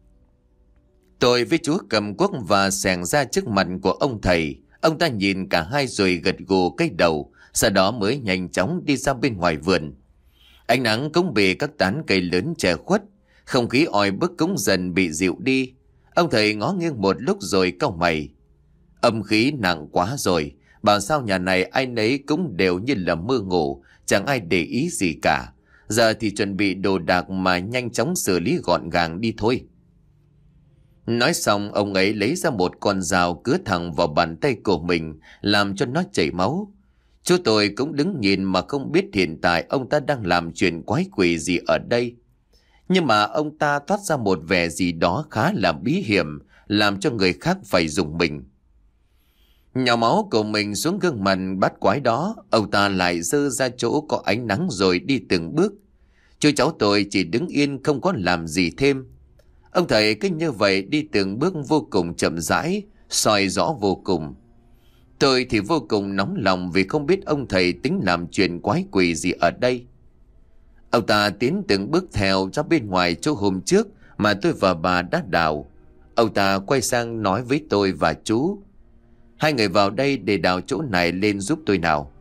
Tôi với chú cầm cuốc và xẻng ra trước mặt của ông thầy. Ông ta nhìn cả hai rồi gật gù cái đầu, sau đó mới nhanh chóng đi ra bên ngoài vườn. Ánh nắng cũng bị các tán cây lớn che khuất, không khí oi bức cũng dần bị dịu đi. Ông thầy ngó nghiêng một lúc rồi cau mày. Âm khí nặng quá rồi, bảo sao nhà này ai nấy cũng đều như là mơ ngủ, chẳng ai để ý gì cả. Giờ thì chuẩn bị đồ đạc mà nhanh chóng xử lý gọn gàng đi thôi. Nói xong ông ấy lấy ra một con dao cứa thẳng vào bàn tay của mình, làm cho nó chảy máu. Chú tôi cũng đứng nhìn mà không biết hiện tại ông ta đang làm chuyện quái quỷ gì ở đây. Nhưng mà ông ta toát ra một vẻ gì đó khá là bí hiểm, làm cho người khác phải rùng mình. Nhỏ máu của mình xuống gương mặt bát quái đó, ông ta lại giơ ra chỗ có ánh nắng rồi đi từng bước. Chú cháu tôi chỉ đứng yên không có làm gì thêm. Ông thầy cứ như vậy đi từng bước vô cùng chậm rãi, soi rõ vô cùng. Tôi thì vô cùng nóng lòng vì không biết ông thầy tính làm chuyện quái quỷ gì ở đây. Ông ta tiến từng bước theo ra bên ngoài chỗ hôm trước mà tôi và bà đã đào. Ông ta quay sang nói với tôi và chú: hai người vào đây để đào chỗ này lên giúp tôi nào.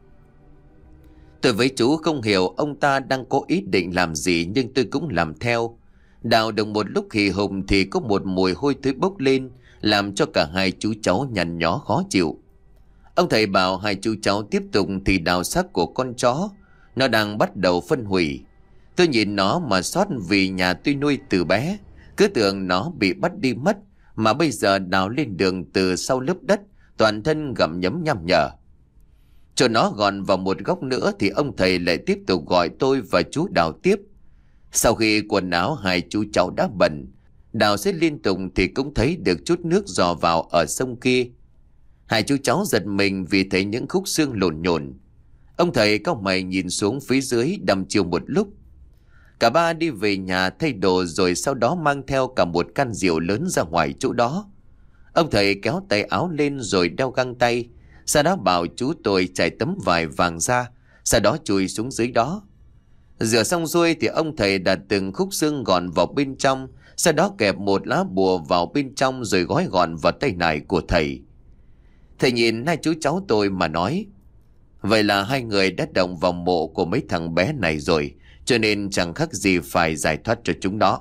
Tôi với chú không hiểu ông ta đang có ý định làm gì, nhưng tôi cũng làm theo. Đào được một lúc hì hùng thì có một mùi hôi thối bốc lên, làm cho cả hai chú cháu nhăn nhó khó chịu. Ông thầy bảo hai chú cháu tiếp tục thì đào xác của con chó. Nó đang bắt đầu phân hủy. Tôi nhìn nó mà xót vì nhà tôi nuôi từ bé, cứ tưởng nó bị bắt đi mất, mà bây giờ đào lên đường từ sau lớp đất, toàn thân gặm nhấm nham nhở. Cho nó gọn vào một góc nữa thì ông thầy lại tiếp tục gọi tôi và chú đào tiếp. Sau khi quần áo hai chú cháu đã bẩn, đào xếp liên tục thì cũng thấy được chút nước dò vào ở sông kia. Hai chú cháu giật mình vì thấy những khúc xương lổn nhổn. Ông thầy cau mày nhìn xuống phía dưới đăm chiêu một lúc. Cả ba đi về nhà thay đồ rồi sau đó mang theo cả một can rượu lớn ra ngoài chỗ đó. Ông thầy kéo tay áo lên rồi đeo găng tay, sau đó bảo chú tôi trải tấm vải vàng ra, sau đó chui xuống dưới đó. Rửa xong xuôi thì ông thầy đặt từng khúc xương gọn vào bên trong, sau đó kẹp một lá bùa vào bên trong rồi gói gọn vào tay nải của thầy. Thầy nhìn hai chú cháu tôi mà nói: vậy là hai người đã động vào mộ của mấy thằng bé này rồi, cho nên chẳng khác gì phải giải thoát cho chúng đó.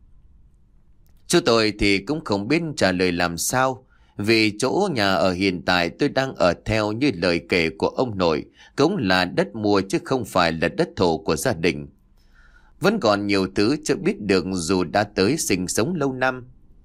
Chú tôi thì cũng không biết trả lời làm sao, vì chỗ nhà ở hiện tại tôi đang ở theo như lời kể của ông nội cũng là đất mua chứ không phải là đất thổ của gia đình. Vẫn còn nhiều thứ chưa biết được dù đã tới sinh sống lâu năm.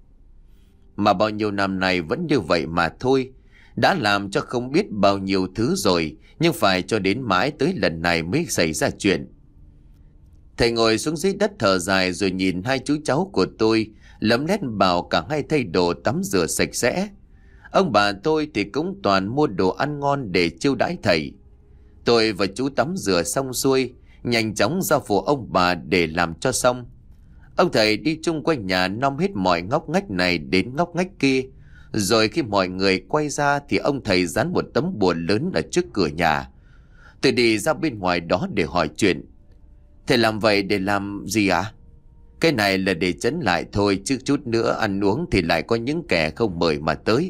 Mà bao nhiêu năm này vẫn như vậy mà thôi. Đã làm cho không biết bao nhiêu thứ rồi, nhưng phải cho đến mãi tới lần này mới xảy ra chuyện. Thầy ngồi xuống dưới đất thở dài rồi nhìn hai chú cháu của tôi, lấm lét bảo cả hai thay đồ tắm rửa sạch sẽ. Ông bà tôi thì cũng toàn mua đồ ăn ngon để chiêu đãi thầy. Tôi và chú tắm rửa xong xuôi, nhanh chóng ra phủ ông bà để làm cho xong. Ông thầy đi chung quanh nhà nom hết mọi ngóc ngách này đến ngóc ngách kia. Rồi khi mọi người quay ra thì ông thầy dán một tấm bùa lớn ở trước cửa nhà. Tôi đi ra bên ngoài đó để hỏi chuyện. Thầy làm vậy để làm gì ạ? À? Cái này là để trấn lại thôi, chứ chút nữa ăn uống thì lại có những kẻ không mời mà tới.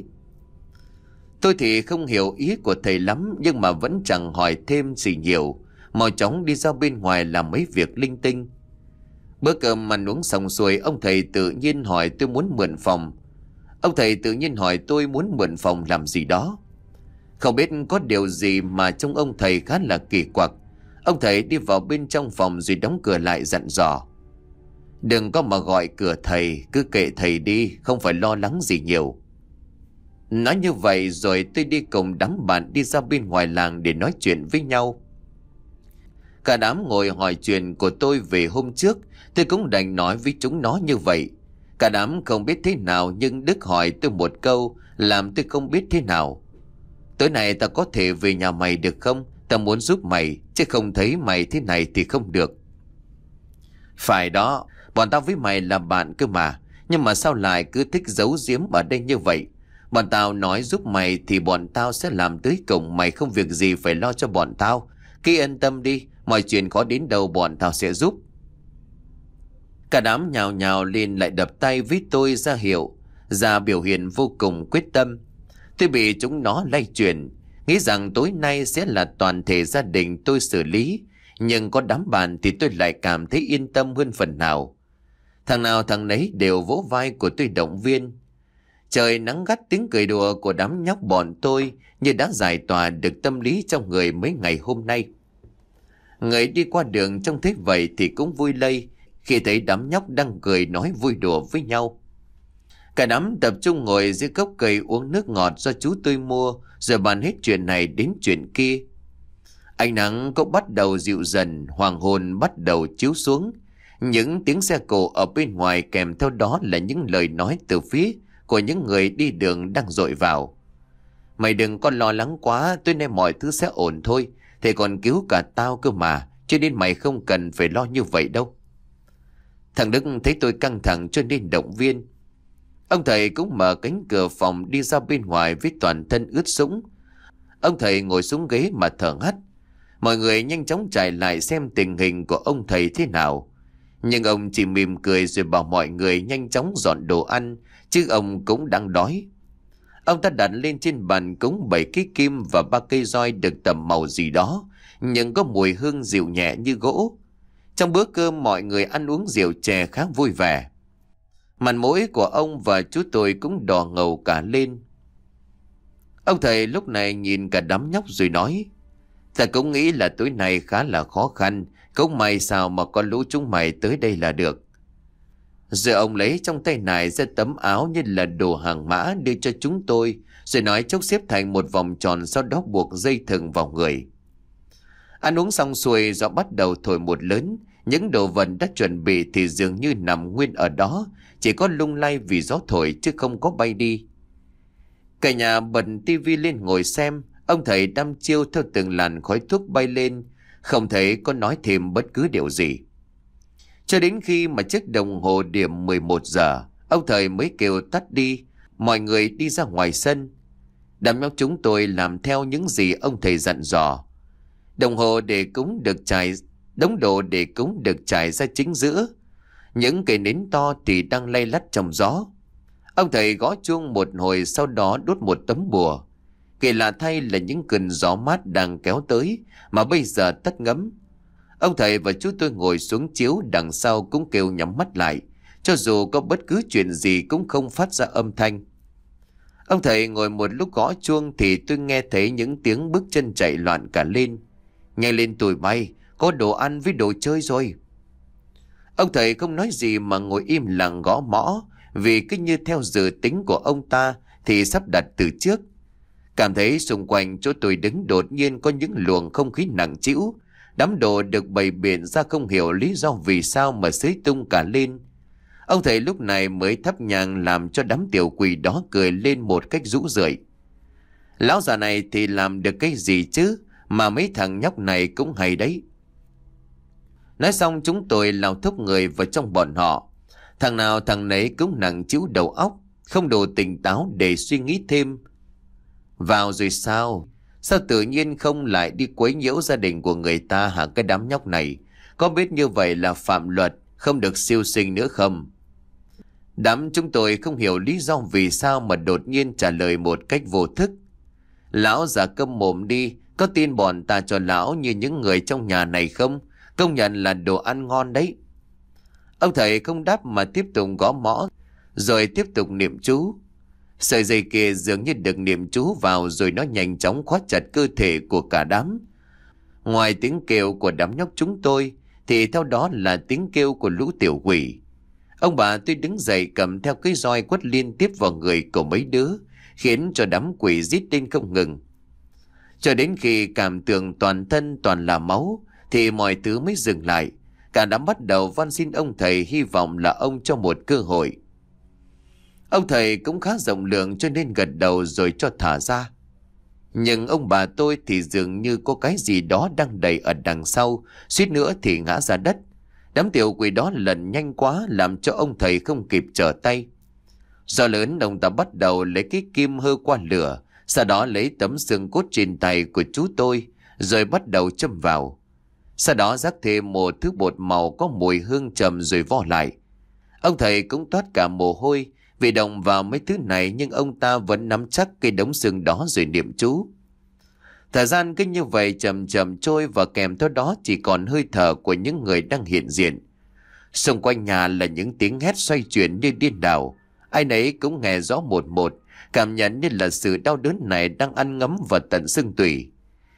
Tôi thì không hiểu ý của thầy lắm, nhưng mà vẫn chẳng hỏi thêm gì nhiều, mau chóng đi ra bên ngoài làm mấy việc linh tinh. Bữa cơm ăn uống xong xuôi, ông thầy tự nhiên hỏi tôi muốn mượn phòng. Ông thầy tự nhiên hỏi tôi muốn mượn phòng làm gì đó. Không biết có điều gì mà trông ông thầy khá là kỳ quặc. Ông thầy đi vào bên trong phòng rồi đóng cửa lại dặn dò. Đừng có mà gọi cửa thầy, cứ kệ thầy đi, không phải lo lắng gì nhiều. Nói như vậy rồi tôi đi cùng đám bạn đi ra bên ngoài làng để nói chuyện với nhau. Cả đám ngồi hỏi chuyện của tôi về hôm trước, tôi cũng đành nói với chúng nó như vậy. Cả đám không biết thế nào, nhưng Đức hỏi tôi một câu làm tôi không biết thế nào. Tối nay ta có thể về nhà mày được không? Ta muốn giúp mày, chứ không thấy mày thế này thì không được. Phải đó, bọn tao với mày là bạn cơ mà, nhưng mà sao lại cứ thích giấu giếm ở đây như vậy? Bọn tao nói giúp mày thì bọn tao sẽ làm tới cùng, mày không việc gì phải lo cho bọn tao. Cứ yên tâm đi, mọi chuyện có đến đâu bọn tao sẽ giúp. Cả đám nhào nhào lên lại đập tay với tôi ra hiệu, ra biểu hiện vô cùng quyết tâm. Tôi bị chúng nó lay chuyển, nghĩ rằng tối nay sẽ là toàn thể gia đình tôi xử lý, nhưng có đám bạn thì tôi lại cảm thấy yên tâm hơn phần nào. Thằng nào thằng nấy đều vỗ vai của tôi động viên. Trời nắng gắt, tiếng cười đùa của đám nhóc bọn tôi như đã giải tỏa được tâm lý trong người mấy ngày hôm nay. Người đi qua đường trông thấy vậy thì cũng vui lây khi thấy đám nhóc đang cười nói vui đùa với nhau. Cả đám tập trung ngồi dưới gốc cây uống nước ngọt do chú tôi mua, rồi bàn hết chuyện này đến chuyện kia. Ánh nắng cũng bắt đầu dịu dần, hoàng hôn bắt đầu chiếu xuống. Những tiếng xe cộ ở bên ngoài kèm theo đó là những lời nói từ phía của những người đi đường đang dội vào. Mày đừng có lo lắng quá, tối nay mọi thứ sẽ ổn thôi. Thầy còn cứu cả tao cơ mà, cho nên mày không cần phải lo như vậy đâu. Thằng Đức thấy tôi căng thẳng cho nên động viên. Ông thầy cũng mở cánh cửa phòng đi ra bên ngoài với toàn thân ướt sũng. Ông thầy ngồi xuống ghế mà thở hắt. Mọi người nhanh chóng chạy lại xem tình hình của ông thầy thế nào. Nhưng ông chỉ mỉm cười rồi bảo mọi người nhanh chóng dọn đồ ăn, chứ ông cũng đang đói. Ông ta đặt lên trên bàn cúng bảy cái kim và ba cây roi được tầm màu gì đó, nhưng có mùi hương dịu nhẹ như gỗ. Trong bữa cơm mọi người ăn uống rượu chè khá vui vẻ. Mặt mũi của ông và chú tôi cũng đỏ ngầu cả lên. Ông thầy lúc này nhìn cả đám nhóc rồi nói: Ta cũng nghĩ là tối nay khá là khó khăn, cũng may sao mà con lũ chúng mày tới đây là được. Rồi ông lấy trong tay này ra tấm áo như là đồ hàng mã đưa cho chúng tôi, rồi nói chốc xếp thành một vòng tròn, sau đó buộc dây thừng vào người. Ăn uống xong xuôi, gió bắt đầu thổi một lớn. Những đồ vật đã chuẩn bị thì dường như nằm nguyên ở đó, chỉ có lung lay vì gió thổi chứ không có bay đi. Cả nhà bật tivi lên ngồi xem. Ông thầy đăm chiêu theo từng làn khói thuốc bay lên, không thấy có nói thêm bất cứ điều gì. Cho đến khi mà chiếc đồng hồ điểm mười một giờ, ông thầy mới kêu tắt đi. Mọi người đi ra ngoài sân. Đám nhóc chúng tôi làm theo những gì ông thầy dặn dò. Đồng hồ để cúng được trải, đống đồ để cúng được trải ra chính giữa. Những cây nến to thì đang lay lắt trong gió. Ông thầy gõ chuông một hồi, sau đó đốt một tấm bùa. Kỳ lạ thay là những cơn gió mát đang kéo tới mà bây giờ tắt ngấm. Ông thầy và chú tôi ngồi xuống chiếu đằng sau cũng kêu nhắm mắt lại, cho dù có bất cứ chuyện gì cũng không phát ra âm thanh. Ông thầy ngồi một lúc gõ chuông thì tôi nghe thấy những tiếng bước chân chạy loạn cả lên. Nhanh lên tụi bay, có đồ ăn với đồ chơi rồi. Ông thầy không nói gì mà ngồi im lặng gõ mõ, vì cứ như theo dự tính của ông ta thì sắp đặt từ trước. Cảm thấy xung quanh chỗ tôi đứng đột nhiên có những luồng không khí nặng trĩu. Đám đồ được bày biện ra không hiểu lý do vì sao mà xới tung cả lên. Ông thầy lúc này mới thắp nhang làm cho đám tiểu quỷ đó cười lên một cách rũ rượi. Lão già này thì làm được cái gì chứ, mà mấy thằng nhóc này cũng hay đấy. Nói xong chúng tôi lao thúc người vào trong bọn họ. Thằng nào thằng nấy cũng nặng chiếu đầu óc, không đủ tỉnh táo để suy nghĩ thêm. Vào rồi sao? Sao tự nhiên không lại đi quấy nhiễu gia đình của người ta hả cái đám nhóc này? Có biết như vậy là phạm luật, không được siêu sinh nữa không? Đám chúng tôi không hiểu lý do vì sao mà đột nhiên trả lời một cách vô thức. Lão già câm mồm đi, có tin bọn ta cho lão như những người trong nhà này không? Công nhận là đồ ăn ngon đấy. Ông thầy không đáp mà tiếp tục gõ mõ, rồi tiếp tục niệm chú. Sợi dây kia dường như được niệm chú vào rồi nó nhanh chóng khóa chặt cơ thể của cả đám. Ngoài tiếng kêu của đám nhóc chúng tôi, thì theo đó là tiếng kêu của lũ tiểu quỷ. Ông bà tôi đứng dậy cầm theo cái roi quất liên tiếp vào người của mấy đứa, khiến cho đám quỷ rít lên không ngừng. Cho đến khi cảm tưởng toàn thân toàn là máu, thì mọi thứ mới dừng lại. Cả đám bắt đầu van xin ông thầy, hy vọng là ông cho một cơ hội. Ông thầy cũng khá rộng lượng cho nên gật đầu rồi cho thả ra. Nhưng ông bà tôi thì dường như có cái gì đó đang đẩy ở đằng sau, suýt nữa thì ngã ra đất. Đám tiểu quỷ đó lần nhanh quá làm cho ông thầy không kịp trở tay. Do lớn, ông ta bắt đầu lấy cái kim hơ qua lửa, sau đó lấy tấm xương cốt trên tay của chú tôi, rồi bắt đầu châm vào. Sau đó rắc thêm một thứ bột màu có mùi hương trầm rồi vo lại. Ông thầy cũng toát cả mồ hôi vì động vào mấy thứ này, nhưng ông ta vẫn nắm chắc cái đống xương đó rồi niệm chú. Thời gian cứ như vậy chậm chậm trôi, và kèm theo đó chỉ còn hơi thở của những người đang hiện diện. Xung quanh nhà là những tiếng hét xoay chuyển như điên đảo. Ai nấy cũng nghe rõ một một, cảm nhận như là sự đau đớn này đang ăn ngấm vào tận xương tủy.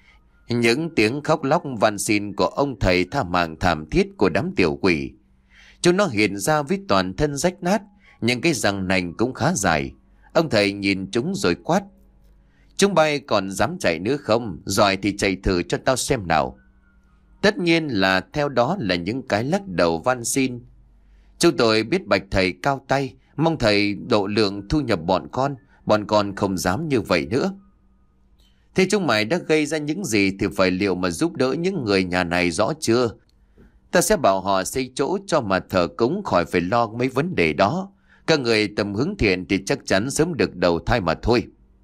Những tiếng khóc lóc van xin của ông thầy tha mạng thảm thiết của đám tiểu quỷ. Chúng nó hiện ra với toàn thân rách nát, những cái răng nành cũng khá dài. Ông thầy nhìn chúng rồi quát: "Chúng bay còn dám chạy nữa không? Giỏi thì chạy thử cho tao xem nào." Tất nhiên là theo đó là những cái lắc đầu van xin. Chúng tôi biết bạch thầy cao tay, mong thầy độ lượng thu nhập bọn con. Bọn con không dám như vậy nữa. Thế chúng mày đã gây ra những gì thì phải liệu mà giúp đỡ những người nhà này rõ chưa? Ta sẽ bảo họ xây chỗ cho mà thờ cúng, khỏi phải lo mấy vấn đề đó. Các người tầm hướng thiện thì chắc chắn sớm được đầu thai mà thôi.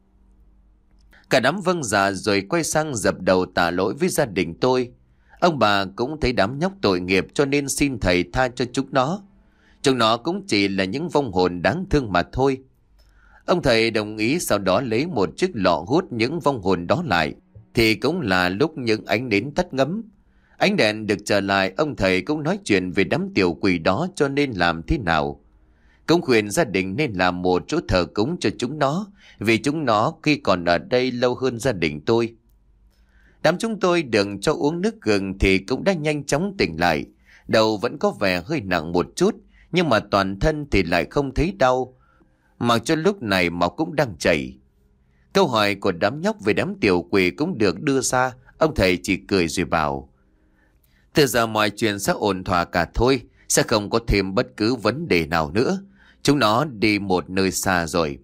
Cả đám vâng dạ rồi quay sang dập đầu tạ lỗi với gia đình tôi. Ông bà cũng thấy đám nhóc tội nghiệp cho nên xin thầy tha cho chúng nó. Chúng nó cũng chỉ là những vong hồn đáng thương mà thôi. Ông thầy đồng ý, sau đó lấy một chiếc lọ hút những vong hồn đó lại. Thì cũng là lúc những ánh nến tắt ngấm. Ánh đèn được trở lại, ông thầy cũng nói chuyện về đám tiểu quỷ đó cho nên làm thế nào. Cũng khuyên gia đình nên làm một chỗ thờ cúng cho chúng nó, vì chúng nó khi còn ở đây lâu hơn gia đình tôi. Đám chúng tôi đừng cho uống nước gừng thì cũng đã nhanh chóng tỉnh lại. Đầu vẫn có vẻ hơi nặng một chút, nhưng mà toàn thân thì lại không thấy đau, mặc cho lúc này máu cũng đang chảy. Câu hỏi của đám nhóc về đám tiểu quỷ cũng được đưa ra. Ông thầy chỉ cười rồi bảo: "Từ giờ mọi chuyện sẽ ổn thỏa cả thôi, sẽ không có thêm bất cứ vấn đề nào nữa. Chúng nó đi một nơi xa rồi."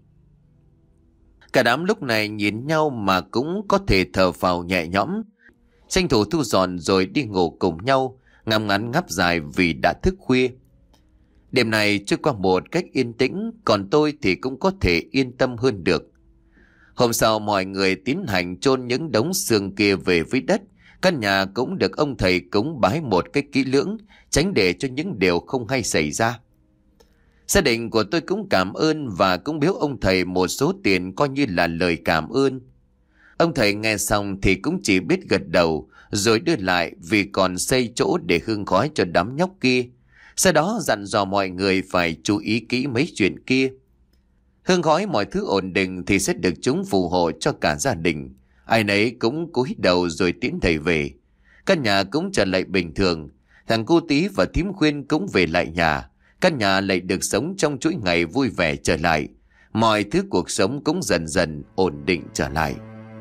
Cả đám lúc này nhìn nhau mà cũng có thể thở phào nhẹ nhõm, tranh thủ thu dọn rồi đi ngủ cùng nhau, ngắm ngắn ngáp dài vì đã thức khuya. Đêm này trôi qua một cách yên tĩnh, còn tôi thì cũng có thể yên tâm hơn được. Hôm sau mọi người tiến hành chôn những đống xương kia về với đất. Căn nhà cũng được ông thầy cúng bái một cách kỹ lưỡng, tránh để cho những điều không hay xảy ra. Gia đình của tôi cũng cảm ơn và cũng biếu ông thầy một số tiền coi như là lời cảm ơn. Ông thầy nghe xong thì cũng chỉ biết gật đầu rồi đưa lại, vì còn xây chỗ để hương khói cho đám nhóc kia. Sau đó dặn dò mọi người phải chú ý kỹ mấy chuyện kia. Hương khói mọi thứ ổn định thì sẽ được chúng phù hộ cho cả gia đình. Ai nấy cũng cúi đầu rồi tiễn thầy về. Căn nhà cũng trở lại bình thường. Thằng cu Tí và thím Khuyên cũng về lại nhà. Căn nhà lại được sống trong chuỗi ngày vui vẻ trở lại. Mọi thứ cuộc sống cũng dần dần ổn định trở lại.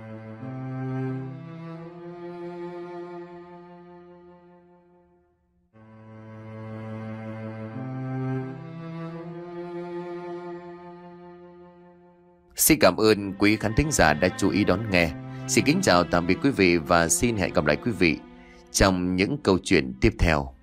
Xin cảm ơn quý khán thính giả đã chú ý đón nghe. Xin kính chào tạm biệt quý vị và xin hẹn gặp lại quý vị trong những câu chuyện tiếp theo.